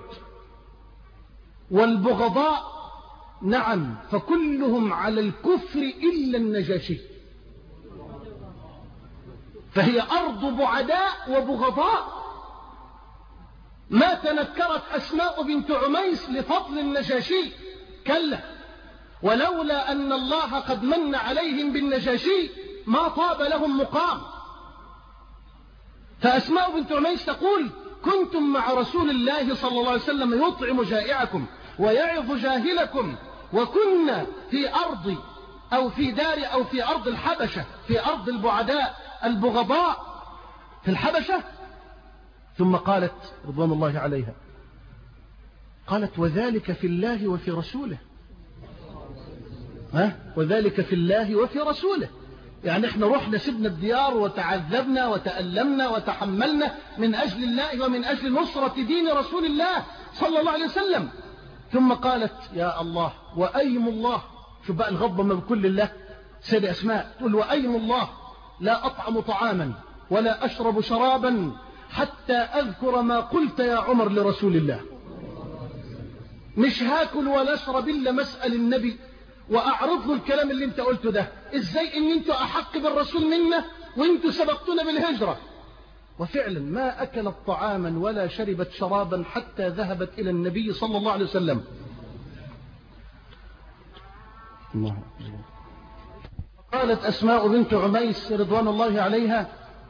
والبغضاء نعم فكلهم على الكفر إلا النجاشي. فهي أرض بعداء وبغضاء. ما تنكرت أسماء بنت عميس لفضل النجاشي، كلا، ولولا أن الله قد من عليهم بالنجاشي ما طاب لهم مقام. فأسماء بنت عميس تقول كنتم مع رسول الله صلى الله عليه وسلم يطعم جائعكم ويعظ جاهلكم، وكنا في أرض أو في دار أو في أرض الحبشة، في أرض البعداء البغضاء في الحبشة. ثم قالت رضوان الله عليها، قالت وذلك في الله وفي رسوله. ها؟ وذلك في الله وفي رسوله. يعني احنا رحنا سبنا الديار وتعذبنا وتألمنا وتحملنا من أجل الله ومن أجل نصرة دين رسول الله صلى الله عليه وسلم. ثم قالت يا الله وأيم الله. شوف بقى الغضب من كل الله. سيدة أسماء تقول وأيم الله لا أطعم طعاما ولا أشرب شرابا حتى أذكر ما قلت يا عمر لرسول الله. مش هاكل ولا أشرب إلا مسأل النبي وأعرض له الكلام اللي انت قلته ده. ازاي ان انتوا أحق بالرسول منا وانتوا سبقتونا بالهجرة. وفعلا ما أكلت طعاما ولا شربت شرابا حتى ذهبت إلى النبي صلى الله عليه وسلم. الله. قالت أسماء بنت عميس رضوان الله عليها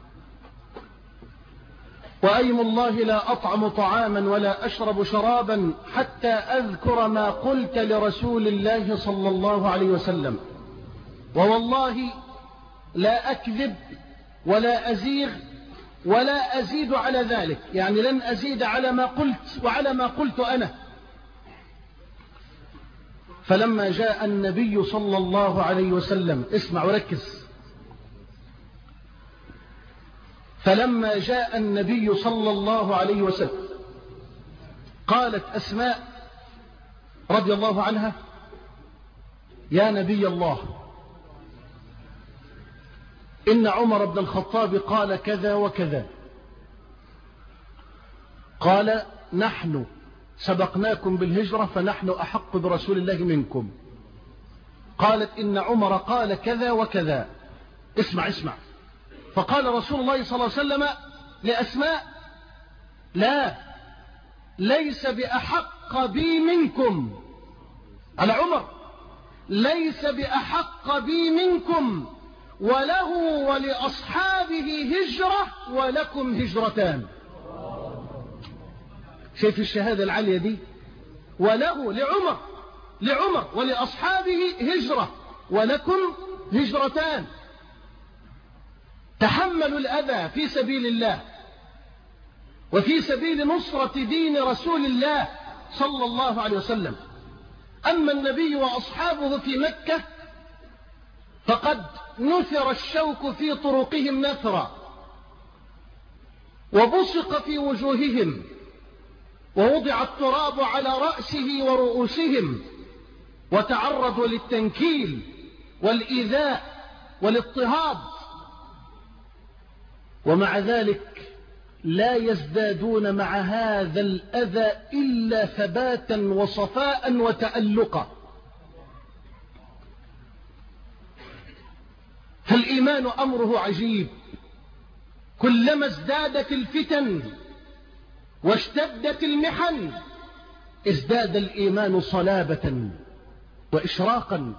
وأيم الله لا أطعم طعاما ولا أشرب شرابا حتى أذكر ما قلت لرسول الله صلى الله عليه وسلم، ووالله لا أكذب ولا أزيغ ولا أزيد على ذلك. يعني لن أزيد على ما قلت وعلى ما قلت أنا. فلما جاء النبي صلى الله عليه وسلم، اسمع وركز، فلما جاء النبي صلى الله عليه وسلم قالت أسماء رضي الله عنها يا نبي الله إن عمر بن الخطاب قال كذا وكذا. قال نحن سبقناكم بالهجرة فنحن أحق برسول الله منكم. قالت إن عمر قال كذا وكذا. اسمع اسمع. فقال رسول الله صلى الله عليه وسلم لأسماء لا ليس بأحق بي منكم. على عمر ليس بأحق بي منكم وله ولأصحابه هجرة ولكم هجرتان. شايف الشهادة العالية دي؟ وله لعمر لعمر ولأصحابه هجرة ولكم هجرتان. تحملوا الأذى في سبيل الله وفي سبيل نصرة دين رسول الله صلى الله عليه وسلم. أما النبي وأصحابه في مكة فقد نثر الشوك في طرقهم نثرا وبصق في وجوههم ووضع التراب على رأسه ورؤوسهم وتعرضوا للتنكيل والإيذاء والاضطهاد، ومع ذلك لا يزدادون مع هذا الأذى إلا ثباتا وصفاء وتألقا. فالإيمان أمره عجيب، كلما ازدادت الفتن واشتدت المحن ازداد الإيمان صلابة وإشراقا.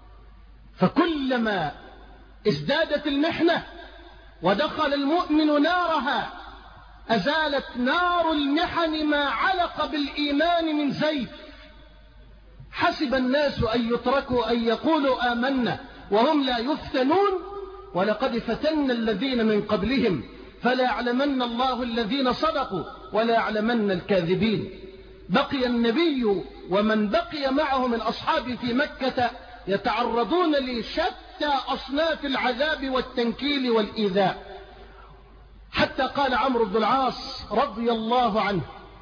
فكلما ازدادت المحنة ودخل المؤمن نارها أزالت نار المحن ما علق بالإيمان من زيت. حسب الناس أن يتركوا أن يقولوا آمنا وهم لا يفتنون ولقد فتنا الذين من قبلهم فلا يعلمن الله الذين صدقوا ولا يعلمن الكاذبين. بقي النبي ومن بقي معه من أصحابه في مكة يتعرضون لشتى أصناف العذاب والتنكيل والإيذاء، حتى قال عمرو بن العاص رضي الله عنه: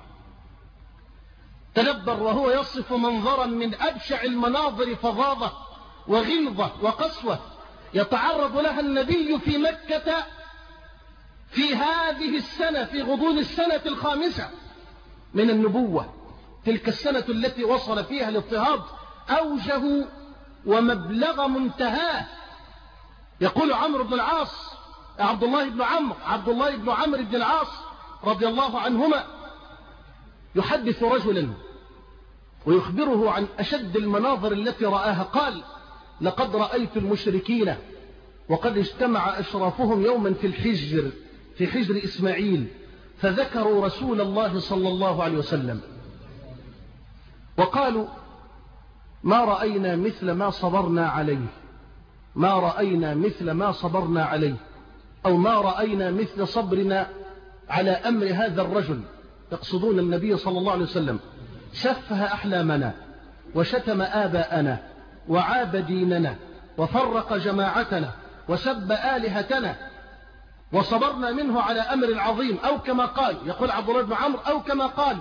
تدبر وهو يصف منظرا من أبشع المناظر فظاظة وغلظة وقسوة يتعرض لها النبي في مكة في هذه السنة، في غضون السنة الخامسة من النبوة، تلك السنة التي وصل فيها الاضطهاد أوجه ومبلغ منتهاه. يقول عمرو بن العاص عبد الله بن عمرو عبد الله بن عمرو بن العاص رضي الله عنهما يحدث رجلا ويخبره عن أشد المناظر التي رآها. قال: لقد رأيت المشركين وقد اجتمع أشرافهم يوما في الحجر في حجر إسماعيل فذكروا رسول الله صلى الله عليه وسلم وقالوا: ما رأينا مثل ما صبرنا عليه ما رأينا مثل ما صبرنا عليه أو ما رأينا مثل صبرنا على أمر هذا الرجل. يقصدون النبي صلى الله عليه وسلم. سفه أحلامنا وشتم آباءنا وعاب ديننا وفرق جماعتنا وسب آلهتنا وصبرنا منه على أمر عظيم، أو كما قال، يقول عبد الله بن عمرو، أو كما قال.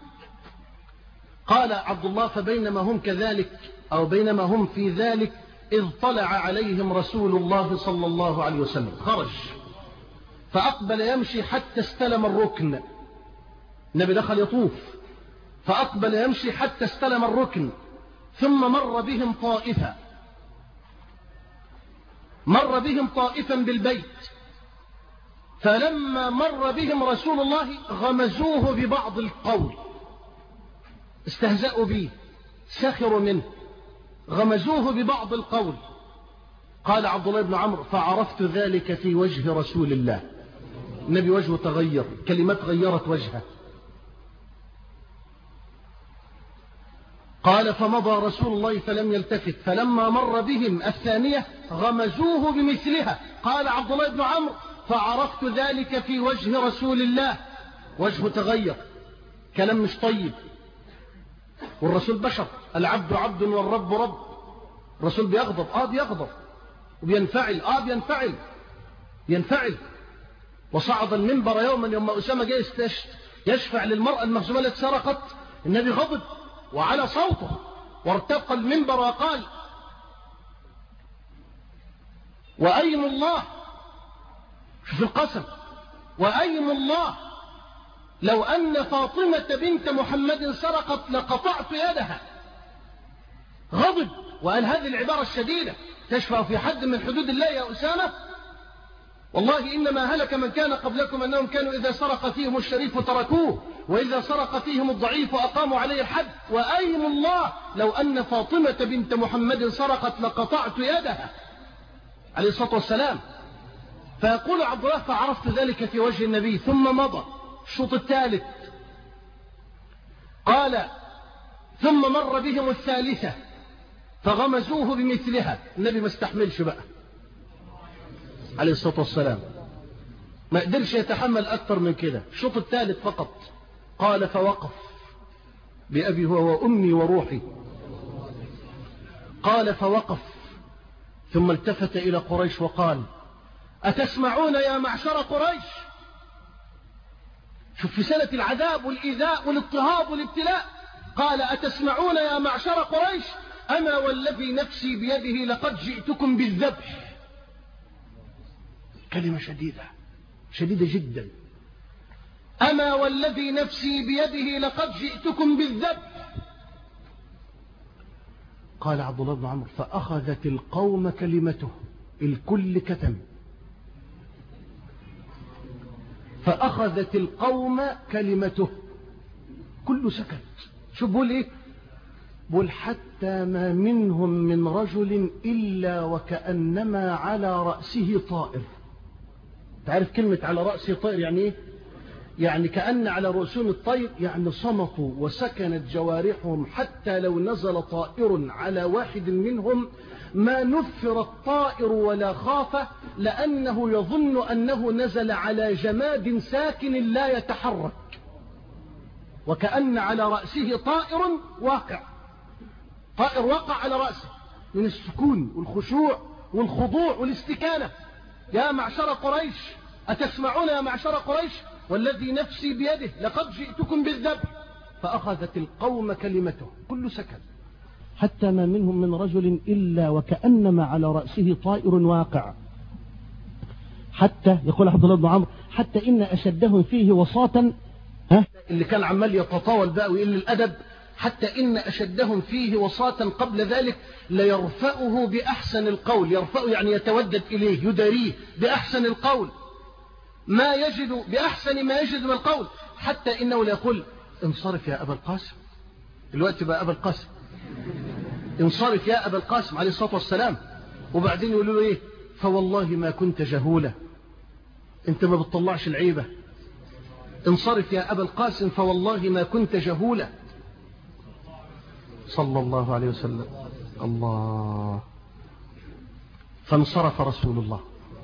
قال عبد الله: فبينما هم كذلك أو بينما هم في ذلك إذ طلع عليهم رسول الله صلى الله عليه وسلم. خرج فأقبل يمشي حتى استلم الركن. النبي دخل يطوف فأقبل يمشي حتى استلم الركن، ثم مر بهم طائفة مر بهم طائفا بالبيت، فلما مر بهم رسول الله غمزوه ببعض القول، استهزأوا به، سخروا منه، غمزوه ببعض القول. قال عبد الله بن عمرو: فعرفت ذلك في وجه رسول الله. النبي وجهه تغير، كلمات غيرت وجهه. قال: فمضى رسول الله فلم يلتفت، فلما مر بهم الثانية غمزوه بمثلها. قال عبد الله بن عمرو: فعرفت ذلك في وجه رسول الله، وجهه تغير، كلام مش طيب. والرسول بشر، العبد عبد والرب رب. الرسول بيغضب، آه بيغضب، وبينفعل، آه بينفعل ينفعل. وصعد المنبر يوما يوم أسامة جاء يشفع للمرأة المخزومة التي سرقت، النبي غضب وعلى صوته وارتقى المنبر وقال: وأيم الله، شوف القسم، وأيم الله لو أن فاطمة بنت محمد سرقت لقطعت يدها. غضب وقال هذه العبارة الشديدة: تشفع في حد من حدود الله يا أسامة؟ والله إنما هلك من كان قبلكم أنهم كانوا إذا سرق فيهم الشريف تركوه وإذا سرق فيهم الضعيف أقاموا عليه الحد. وأيم الله لو أن فاطمة بنت محمد سرقت لقطعت يدها. عليه الصلاة والسلام. فيقول عبد الله فعرفت ذلك في وجه النبي ثم مضى الشوط الثالث. قال ثم مر بهم الثالثة فغمزوه بمثلها. النبي ما استحملش بقى عليه الصلاة والسلام، ما قدرش يتحمل أكثر من كده، الشوط الثالث فقط. قال فوقف بأبي هو وأمي وروحي. قال فوقف ثم التفت إلى قريش وقال أتسمعون يا معشر قريش؟ شوف في سنة العذاب والإيذاء والاضطهاد والابتلاء، قال أتسمعون يا معشر قريش أما والذي نفسي بيده لقد جئتكم بالذبح. كلمة شديدة شديدة جدا. أما والذي نفسي بيده لقد جئتكم بالذبح. قال عبد الله بن عمرو فأخذت القوم كلمته، الكل كتم. فأخذت القوم كلمته، كل سكت. شو بقول ايه؟ بقول حتى ما منهم من رجل إلا وكأنما على رأسه طائر. تعرف كلمة على رأسه طائر يعني ايه؟ يعني كأن على رؤوسهم الطير، يعني صمتوا وسكنت جوارحهم، حتى لو نزل طائر على واحد منهم ما نفر الطائر ولا خاف، لأنه يظن أنه نزل على جماد ساكن لا يتحرك. وكأن على رأسه طائر واقع، طائر وقع على رأسه من السكون والخشوع والخضوع والاستكانة. يا معشر قريش أتسمعون يا معشر قريش والذي نفسي بيده لقد جئتكم بالذبح. فأخذت القوم كلمته، كل سكن. حتى ما منهم من رجل إلا وكأنما على رأسه طائر واقع. حتى يقول عبد الله بن عمرو حتى إن أشدهم فيه وصاة، ها اللي كان عمال يتطاول بقى ويقل الأدب، حتى إن أشدهم فيه وصاة قبل ذلك ليرفعه بأحسن القول. يرفعه يعني يتودد إليه، يداريه بأحسن القول، ما يجد بأحسن ما يجد من القول، حتى إنه ليقول انصرف يا أبا القاسم. الوقت بقى أبا القاسم، انصرف يا أبا القاسم عليه الصلاة والسلام. وبعدين يقولوا له إيه؟ فوالله ما كنت جهولا، انت ما بتطلعش العيبة. انصرف يا أبا القاسم فوالله ما كنت جهولا صلى الله عليه وسلم. الله. فانصرف رسول الله.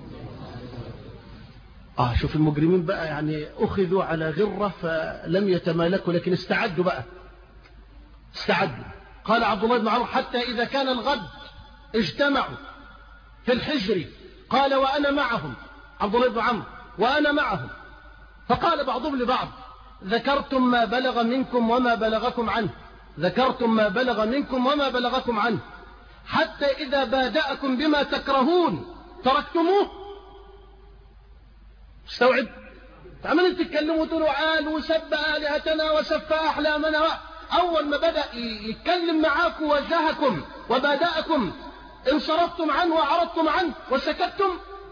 آه شوف المجرمين بقى، يعني أخذوا على غرة فلم يتمالكوا، لكن استعدوا بقى، استعدوا. قال عبد الله بن عمرو حتى إذا كان الغد اجتمعوا في الحجر، قال وأنا معهم، عبد الله بن عمرو وأنا معهم. فقال بعضهم لبعض ذكرتم ما بلغ منكم وما بلغكم عنه، ذكرتم ما بلغ منكم وما بلغكم عنه، حتى إذا بادأكم بما تكرهون تركتموه. استوعب؟ عمالين تتكلموا وتقولوا عال وسب آلهتنا وسف أحلامنا. أول ما بدأ يتكلم معاكم وجهكم وبادأكم انصرفتم عنه وعرضتم عنه وسكتتم.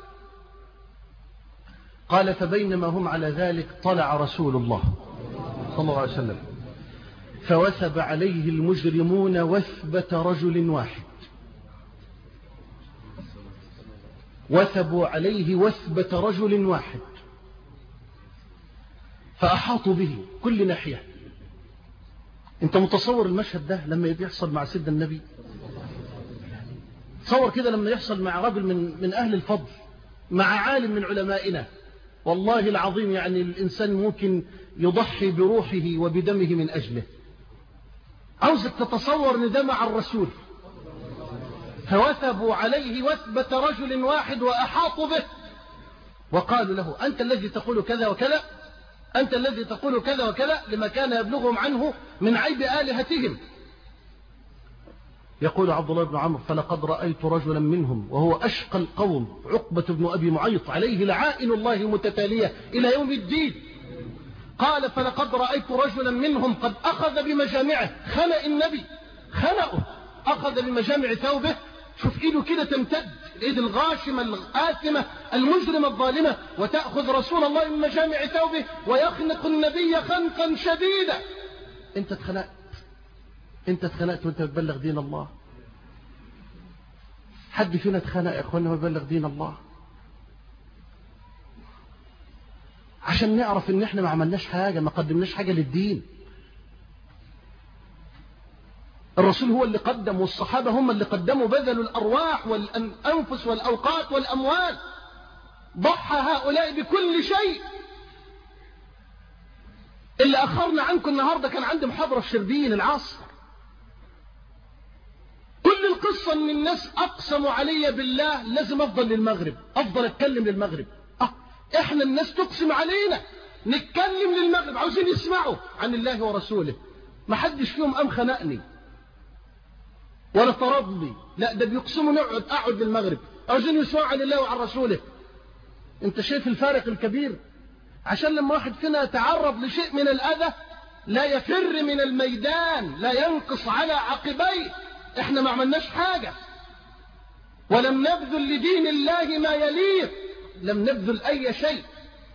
قال فبينما هم على ذلك طلع رسول الله صلى الله عليه وسلم فوثب عليه المجرمون وثبة رجل واحد. وثبوا عليه وثبة رجل واحد فأحاطوا به كل ناحية. انت متصور المشهد ده لما يحصل مع سيدنا النبي؟ تصور كده لما يحصل مع رجل من, من أهل الفضل، مع عالم من علمائنا. والله العظيم يعني الإنسان ممكن يضحي بروحه وبدمه من أجله. عاوزك تتصور ان ده مع الرسول. فوثبوا عليه وثبة رجل واحد وأحاطوا به وقالوا له أنت الذي تقول كذا وكذا، أنت الذي تقول كذا وكذا، لما كان يبلغهم عنه من عيب آلهتهم. يقول عبد الله بن عمرو فلقد رأيت رجلا منهم وهو أشقى القوم، عقبة بن أبي معيط عليه لعائن الله متتالية إلى يوم الدين. قال فلقد رأيت رجلا منهم قد أخذ بمجامعه، خنق النبي، خنقه، أخذ بمجامع ثوبه. شوف إيده كده تمتد، الإيد الغاشمة الآثمة المجرمة الظالمة، وتأخذ رسول الله من مجامع ثوبه ويخنق النبي خنقا شديدا. انت اتخنقت، انت اتخنقت وانت بتبلغ دين الله. حد فينا اتخانق يا اخوانا ويبلغ دين الله؟ عشان نعرف ان احنا ما عملناش حاجة، ما قدمناش حاجة للدين. الرسول هو اللي قدم، والصحابة هم اللي قدموا، بذلوا الأرواح والأنفس والأوقات والأموال، ضحى هؤلاء بكل شيء. اللي أخرنا عنكم النهاردة كان عندي محاضرة في شربين العصر، كل القصة ان الناس أقسموا علي بالله لازم أفضل للمغرب، أفضل أتكلم للمغرب. أه إحنا الناس تقسم علينا نتكلم للمغرب، عاوزين يسمعوا عن الله ورسوله. ما حدش فيهم قام خنقني ولا طردني، لا ده بيقسموا نقعد أقعد للمغرب، عاوزين يسمعوا عن الله وعن رسوله. انت شايف الفارق الكبير؟ عشان لما واحد فينا يتعرض لشيء من الأذى لا يفر من الميدان، لا ينقص على عقبيه. احنا ما عملناش حاجة، ولم نبذل لدين الله ما يليق، لم نبذل أي شيء.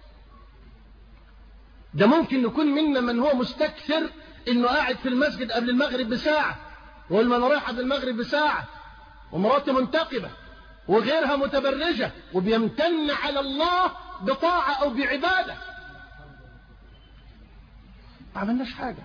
ده ممكن يكون منا من هو مستكثر انه قاعد في المسجد قبل المغرب بساعة، والمن رايح قبل المغرب بساعة، ومراته منتقبة وغيرها متبرجة، وبيمتن على الله بطاعة أو بعبادة. ما عملناش حاجة.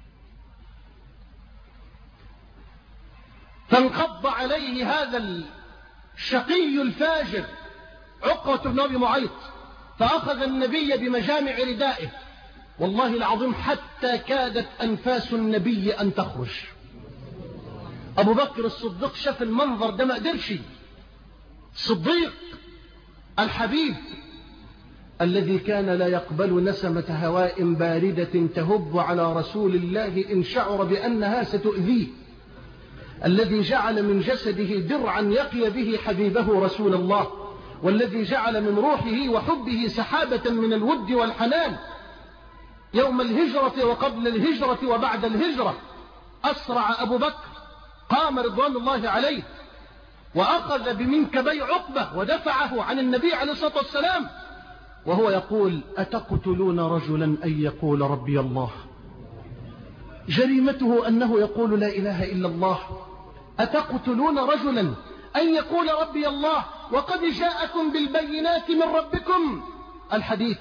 فانقض عليه هذا الشقي الفاجر عقبة بن أبي معيط، فأخذ النبي بمجامع ردائه، والله العظيم حتى كادت أنفاس النبي أن تخرج. أبو بكر الصديق شاف المنظر ده ما قدرش. صديق الحبيب الذي كان لا يقبل نسمة هواء باردة تهب على رسول الله إن شعر بأنها ستؤذيه، الذي جعل من جسده درعا يقي به حبيبه رسول الله، والذي جعل من روحه وحبه سحابة من الود والحنان. يوم الهجرة وقبل الهجرة وبعد الهجرة أسرع أبو بكر، قام رضوان الله عليه وأخذ بمنكبي عقبة ودفعه عن النبي عليه الصلاة والسلام، وهو يقول: أتقتلون رجلا أن يقول ربي الله؟ جريمته أنه يقول لا إله إلا الله. أتقتلون رجلا أن يقول ربي الله وقد جاءكم بالبينات من ربكم؟ الحديث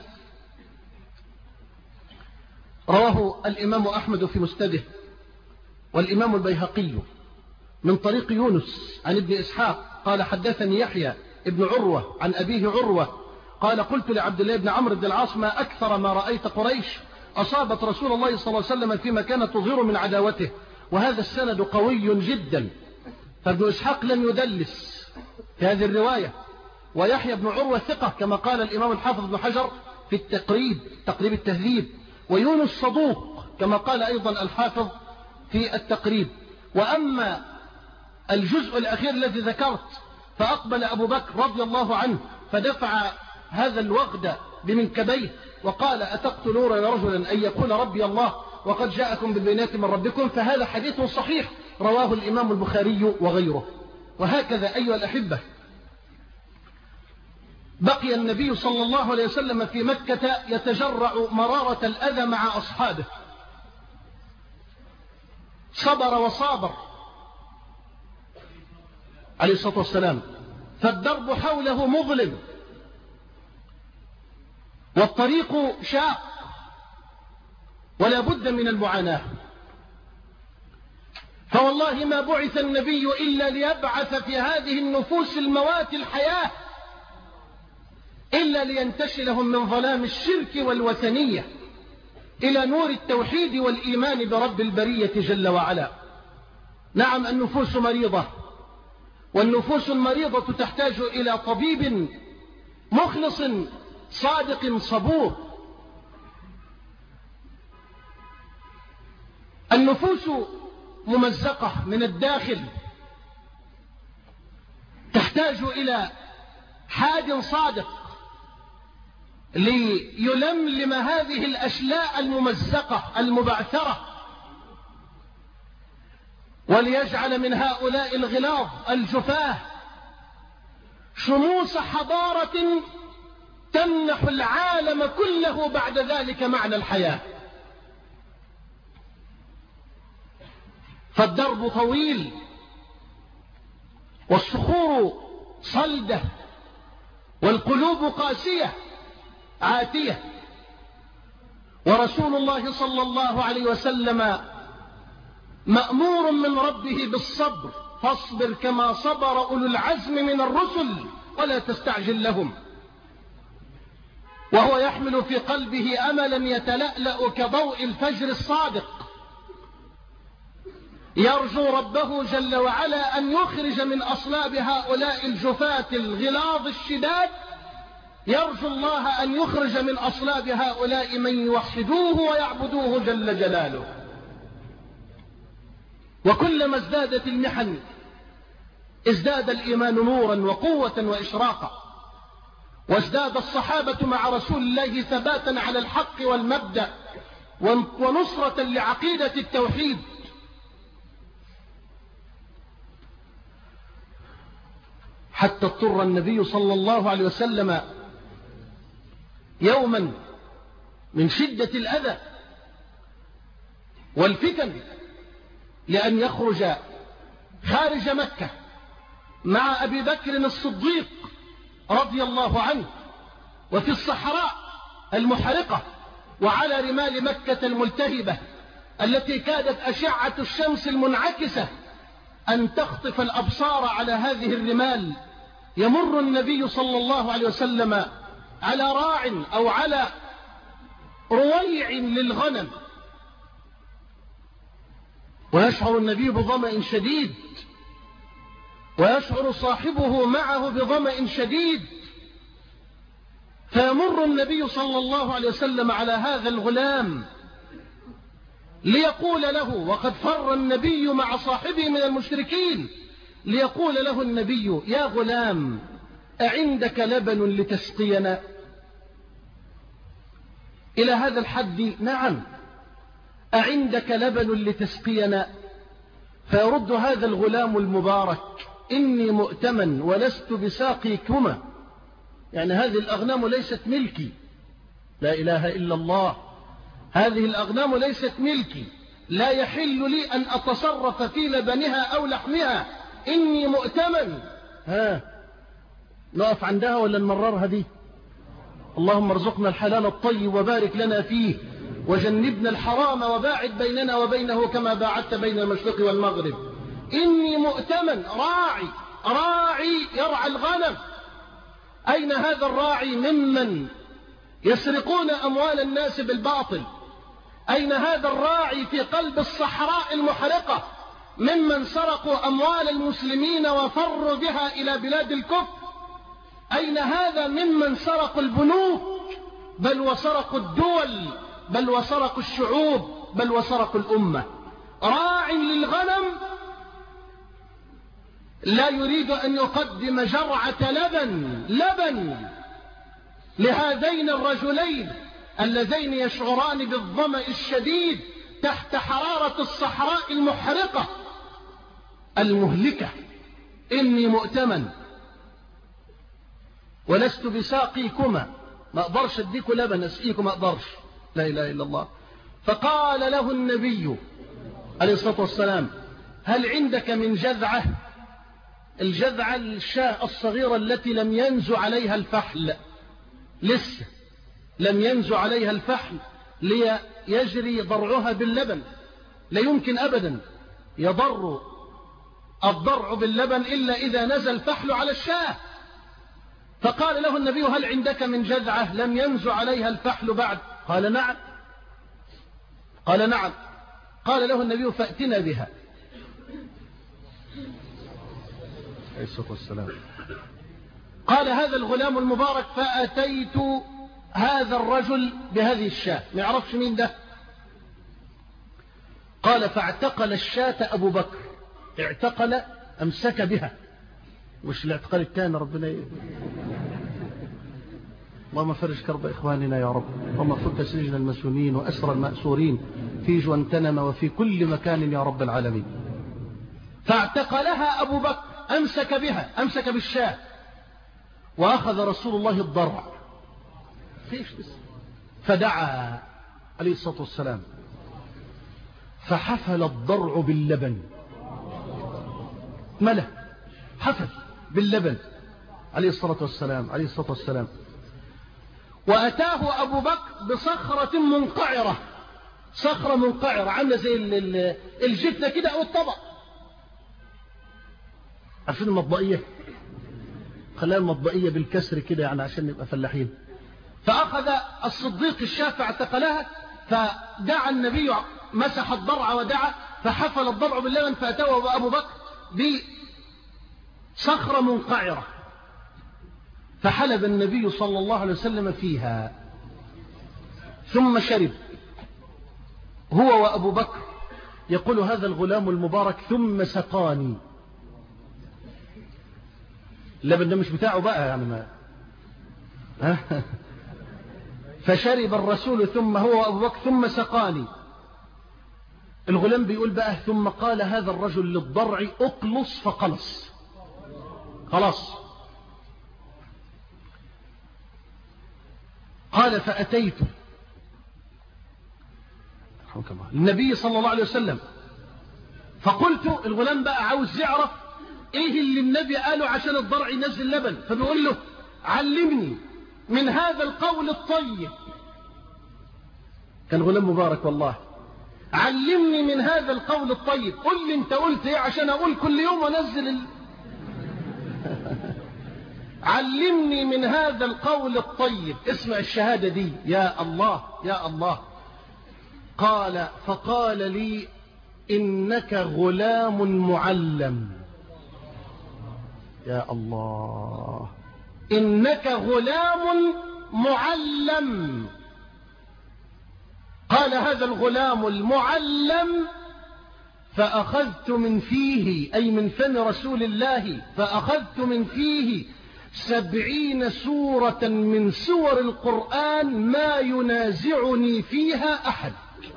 رواه الإمام أحمد في مسنده، والإمام البيهقي من طريق يونس عن ابن إسحاق قال: حدثني يحيى ابن عروة عن أبيه عروة قال: قلت لعبد الله بن عمرو بن العاص: ما أكثر ما رأيت قريش أصابت رسول الله صلى الله عليه وسلم فيما كانت تظهر من عداوته. وهذا السند قوي جدا، فابن إسحاق لم يدلس في هذه الرواية، ويحيى بن عروة ثقة كما قال الإمام الحافظ بن حجر في التقريب تقريب التهذيب، ويونس صدوق كما قال أيضا الحافظ في التقريب. وأما الجزء الأخير الذي ذكرت، فأقبل أبو بكر رضي الله عنه فدفع هذا الوغد بمنكبيه وقال: أتقتلون رجلا أن يقول ربي الله وقد جاءكم بالبينات من ربكم؟ فهذا حديث صحيح رواه الإمام البخاري وغيره. وهكذا أيها الأحبة، بقي النبي صلى الله عليه وسلم في مكة يتجرع مرارة الأذى مع أصحابه، صبر وصابر عليه الصلاة والسلام، فالدرب حوله مظلم والطريق شاق ولا بد من المعاناة. فوالله ما بعث النبي إلا ليبعث في هذه النفوس الموات الحياة، إلا لينتشلهم من ظلام الشرك والوثنية إلى نور التوحيد والإيمان برب البرية جل وعلا. نعم، النفوس مريضة، والنفوس المريضة تحتاج إلى طبيب مخلص صادق صبور. النفوس ممزقة من الداخل، تحتاج إلى حاد صادق ليلملم هذه الأشلاء الممزقة المبعثرة، وليجعل من هؤلاء الغلاظ الجفاه شموس حضارة تمنح العالم كله بعد ذلك معنى الحياة. فالدرب طويل، والصخور صلدة والقلوب قاسية عاتية. ورسول الله صلى الله عليه وسلم مأمور من ربه بالصبر، فاصبر كما صبر أولو العزم من الرسل ولا تستعجل لهم. وهو يحمل في قلبه أملا يتلألأ كضوء الفجر الصادق، يرجو ربه جل وعلا أن يخرج من أصلاب هؤلاء الجفاة الغلاظ الشداد، يرجو الله أن يخرج من أصلاب هؤلاء من يوحدوه ويعبدوه جل جلاله. وكلما ازدادت المحن ازداد الإيمان نورا وقوة وإشراقا، وازداد الصحابة مع رسول الله ثباتا على الحق والمبدأ ونصرة لعقيدة التوحيد. حتى اضطر النبي صلى الله عليه وسلم يوما من شدة الأذى والفتن لأن يخرج خارج مكة مع أبي بكر الصديق رضي الله عنه، وفي الصحراء المحرقة وعلى رمال مكة الملتهبة التي كادت أشعة الشمس المنعكسة أن تخطف الأبصار على هذه الرمال. يمر النبي صلى الله عليه وسلم على راع أو على رويع للغنم، ويشعر النبي بظمأ شديد، ويشعر صاحبه معه بظمأ شديد، فيمر النبي صلى الله عليه وسلم على هذا الغلام ليقول له، وقد فر النبي مع صاحبه من المشركين، ليقول له النبي: يا غلام أعندك لبن لتسقينا؟ إلى هذا الحد نعم، أعندك لبن لتسقينا؟ فيرد هذا الغلام المبارك: إني مؤتمن ولست بساقيكما، يعني هذه الأغنام ليست ملكي. لا إله إلا الله، هذه الأغنام ليست ملكي، لا يحل لي أن أتصرف في لبنها أو لحمها، إني مؤتمن. ها نقف عندها ولا نمررها دي؟ اللهم ارزقنا الحلال الطيب وبارك لنا فيه، وجنبنا الحرام وباعد بيننا وبينه كما باعدت بين المشرق والمغرب. إني مؤتمن، راعي راعي يرعى الغنم. أين هذا الراعي ممن يسرقون أموال الناس بالباطل؟ أين هذا الراعي في قلب الصحراء المحرقة ممن سرقوا أموال المسلمين وفروا بها إلى بلاد الكفر؟ أين هذا ممن سرقوا البنوك، بل وسرقوا الدول، بل وسرقوا الشعوب، بل وسرقوا الأمة؟ راع للغنم لا يريد أن يقدم جرعة لبن لبن لهذين الرجلين اللذين يشعران بالظمأ الشديد تحت حرارة الصحراء المحرقة المهلكة. إني مؤتمن ولست بساقيكما، ما أقدرش أديكم لبن أسقيكم، ما أقدرش. لا إله إلا الله. فقال له النبي عليه الصلاة والسلام: هل عندك من جذعة؟ الجذعة الشاة الصغيرة التي لم ينزو عليها الفحل، لسه لم ينزو عليها الفحل ليجري ضرعها باللبن. لا يمكن أبدا يضر الضرع باللبن إلا إذا نزل الفحل على الشاة. فقال له النبي: هل عندك من جذعة لم ينزو عليها الفحل بعد؟ قال نعم. قال نعم. قال له النبي: فأتنا بها. عليه الصلاة والسلام. قال هذا الغلام المبارك: فأتيت هذا الرجل بهذه الشاة، ما يعرفش مين ده. قال: فاعتقل الشاة أبو بكر. اعتقل، أمسك بها، مش الاعتقال الثاني. ربنا ي... اللهم فرج كرب إخواننا يا رب، اللهم فك سجن المسجونين وأسر المأسورين في جوانتنم وفي كل مكان يا رب العالمين. فاعتقلها أبو بكر، أمسك بها، أمسك بالشاة، وأخذ رسول الله الضرع فدعا عليه الصلاة والسلام، فحفل الضرع باللبن، ملأ حفل باللبن عليه الصلاة والسلام عليه الصلاة والسلام. وأتاه أبو بكر بصخرة منقعرة، صخرة منقعرة عاملة زي الجتنة كده أو الطبق. عارفين المطبقية؟ خلاها المطبقية بالكسر كده يعني عشان نبقى فلاحين. فأخذ الصديق الشافع اعتقلها، فدعا النبي مسح الضرع ودعا، فحفل الضرع باللبن، فأتوه أبو بكر بصخرة منقعرة، فحلب النبي صلى الله عليه وسلم فيها ثم شرب هو وأبو بكر. يقول هذا الغلام المبارك ثم سقاني. اللبن ده مش بتاعه بقى يعني ما فشرب الرسول ثم هو وأبو بكر ثم سقاني. الغلام بيقول بقى ثم قال هذا الرجل للضرع اقلص فقلص. خلاص. قال فأتيت النبي صلى الله عليه وسلم فقلت، الغلام بقى عاوز يعرف ايه اللي النبي قاله عشان الضرع ينزل لبن، فبيقول له علمني من هذا القول الطيب. كان غلام مبارك والله. علمني من هذا القول الطيب، قل لي انت قلت ايه عشان اقول كل يوم انزل ال... علمني من هذا القول الطيب. اسمع الشهادة دي. يا الله يا الله. قال فقال لي إنك غلام معلم. يا الله. إنك غلام معلم. قال هذا الغلام المعلم فأخذت من فيه، أي من فم رسول الله، فأخذت من فيه سبعين سورة من سور القرآن ما ينازعني فيها أحد.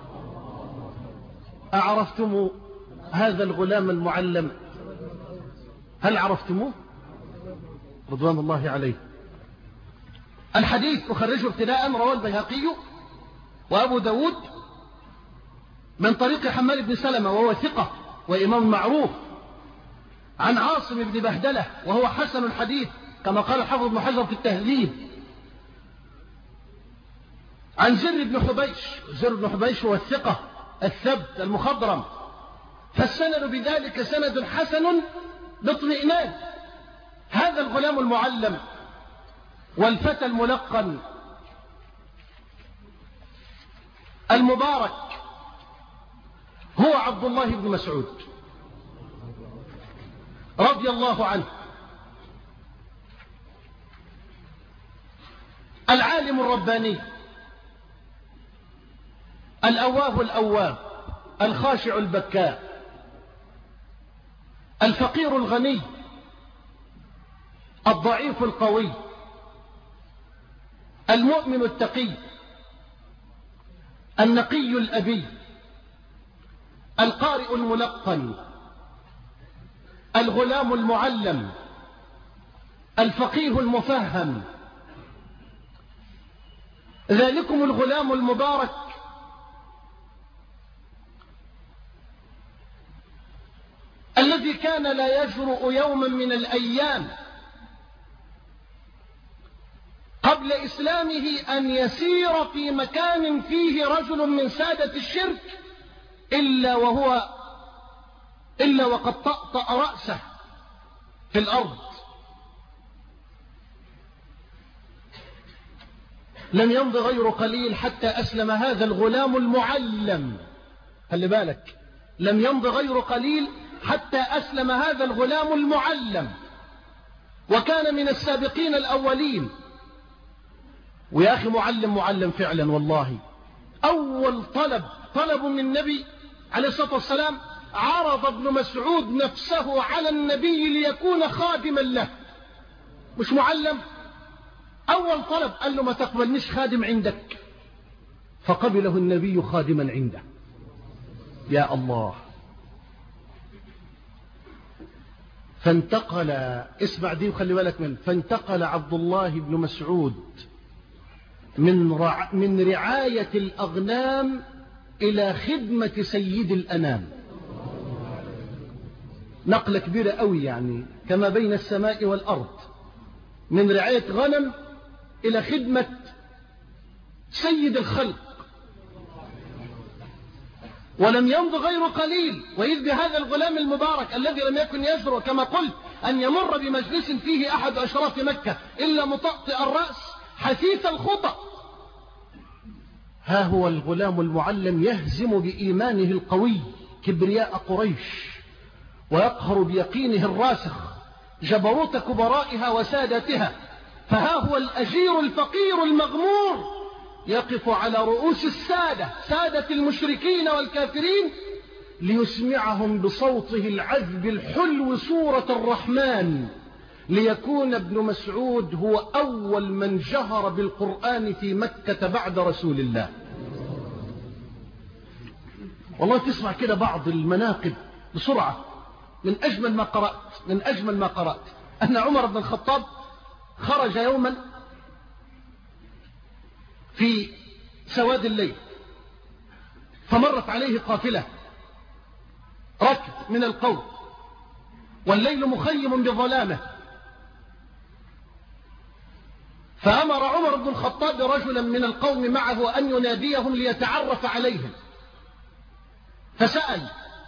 أعرفتم هذا الغلام المعلم؟ هل عرفتموه؟ رضوان الله عليه. الحديث أخرجه ابتداء، رواه البيهقي وأبو داود من طريق حمال بن سلمة وهو ثقة وإمام معروف، عن عاصم بن بهدلة وهو حسن الحديث كما قال الحافظ ابن حجر في التهذيب، عن زر بن حبيش. زر بن حبيش هو الثقة الثبت المخضرم، فالسند بذلك سند حسن باطمئنان. هذا الغلام المعلم والفتى الملقن المبارك هو عبد الله بن مسعود رضي الله عنه، العالم الرباني الأواه الأواب الخاشع البكاء الفقير الغني الضعيف القوي المؤمن التقي النقي الأبي القارئ الملقن الغلام المعلم الفقيه المفهم. ذلكم الغلام المبارك الذي كان لا يجرؤ يوما من الأيام قبل إسلامه أن يسير في مكان فيه رجل من سادة الشرك إلا وهو إلا وقد طأطأ رأسه في الأرض. لم يمض غير قليل حتى أسلم هذا الغلام المعلم. خلي بالك، لم يمض غير قليل حتى أسلم هذا الغلام المعلم، وكان من السابقين الأولين. ويا أخي معلم معلم فعلا والله. أول طلب طلب من النبي عليه الصلاة والسلام، عرض ابن مسعود نفسه على النبي ليكون خادما له، مش معلم. أول طلب قال له ما تقبلنيش خادم عندك، فقبله النبي خادما عنده. يا الله. فانتقل، اسمع دي وخلي بالك من، فانتقل عبد الله بن مسعود من رع... من رعاية الأغنام إلى خدمة سيد الأنام. نقلة كبيرة قوي يعني. كما بين السماء والأرض، من رعاية غنم إلى خدمة سيد الخلق. ولم يمض غير قليل وإذ بهذا الغلام المبارك الذي لم يكن يجرؤ كما قلت أن يمر بمجلس فيه أحد أشراف مكة إلا مطأطئ الرأس حثيث الخطى. ها هو الغلام المعلم يهزم بإيمانه القوي كبرياء قريش، ويقهر بيقينه الراسخ جبروت كبرائها وسادتها. فها هو الأجير الفقير المغمور يقف على رؤوس السادة سادة المشركين والكافرين ليسمعهم بصوته العذب الحلو سورة الرحمن، ليكون ابن مسعود هو أول من جهر بالقرآن في مكة بعد رسول الله. والله تسمع كده بعض المناقب بسرعة من أجمل ما قرأت من أجمل ما قرأت أن عمر بن الخطاب خرج يوما في سواد الليل، فمرت عليه قافلة ركب من القوم والليل مخيم بظلامه، فأمر عمر بن الخطاب رجلا من القوم معه أن يناديهم ليتعرف عليهم، فسأل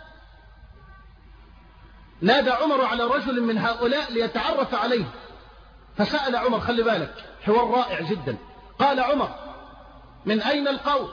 نادى عمر على رجل من هؤلاء ليتعرف عليه، فسأل عمر، خلي بالك حوار رائع جدا، قال عمر من أين القوم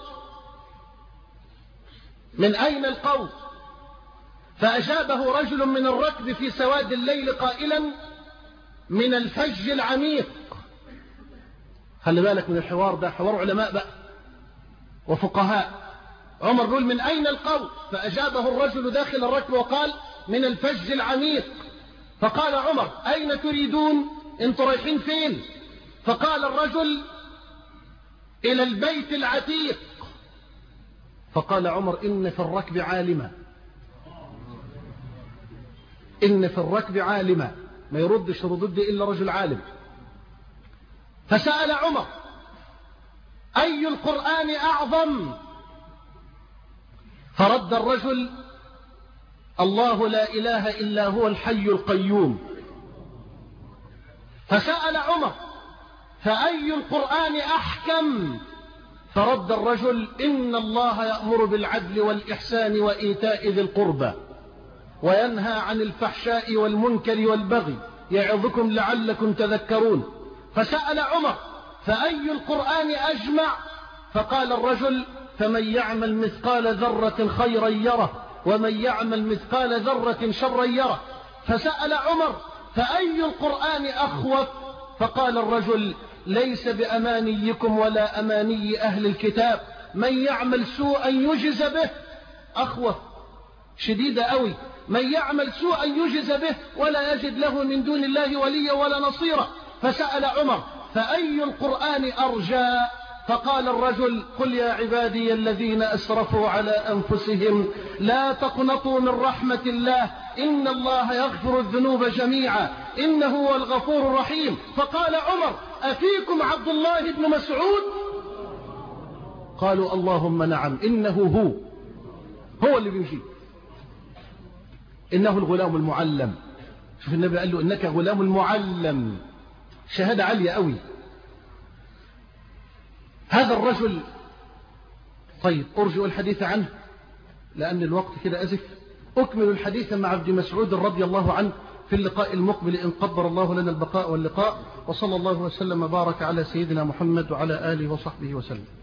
من أين القوم فأجابه رجل من الركب في سواد الليل قائلا من الفج العميق. خلي بالك من الحوار ده، حوار علماء بقى وفقهاء. عمر يقول من أين القوم، فأجابه الرجل داخل الركب وقال من الفج العميق. فقال عمر أين تريدون، انتوا رايحين فين؟ فقال الرجل إلى البيت العتيق. فقال عمر إن في الركب عالمة، إن في الركب عالمة، ما يردش ردود إلا رجل عالم. فسأل عمر أي القرآن أعظم، فرد الرجل الله لا إله إلا هو الحي القيوم. فسأل عمر فأي القرآن أحكم، فرد الرجل إن الله يأمر بالعدل والإحسان وإيتاء ذي القربى وينهى عن الفحشاء والمنكر والبغي يعظكم لعلكم تذكرون. فسأل عمر فأي القرآن أجمع، فقال الرجل فمن يعمل مثقال ذرة خيرا يره ومن يعمل مثقال ذرة شرا يره. فسأل عمر فأي القرآن أخوف، فقال الرجل ليس بأمانيكم ولا أماني أهل الكتاب، من يعمل سوءا يجز به. أخوف شديدة قوي، من يعمل سوءا يجز به ولا يجد له من دون الله وليا ولا نصيرا. فسأل عمر فأي القرآن أرجى، فقال الرجل قل يا عبادي الذين أسرفوا على أنفسهم لا تقنطوا من رحمة الله إن الله يغفر الذنوب جميعا إنه هو الغفور الرحيم. فقال عمر أفيكم عبد الله بن مسعود؟ قالوا اللهم نعم إنه هو هو اللي بيجيب، إنه الغلام المعلم. شوف النبي قال له إنك غلام المعلم، شهادة عالية قوي. هذا الرجل طيب أرجو الحديث عنه لأن الوقت كده أزف. أكمل الحديث مع ابن مسعود رضي الله عنه في اللقاء المقبل إن قدر الله لنا البقاء واللقاء. وصلى الله وسلم وبارك على سيدنا محمد وعلى آله وصحبه وسلم.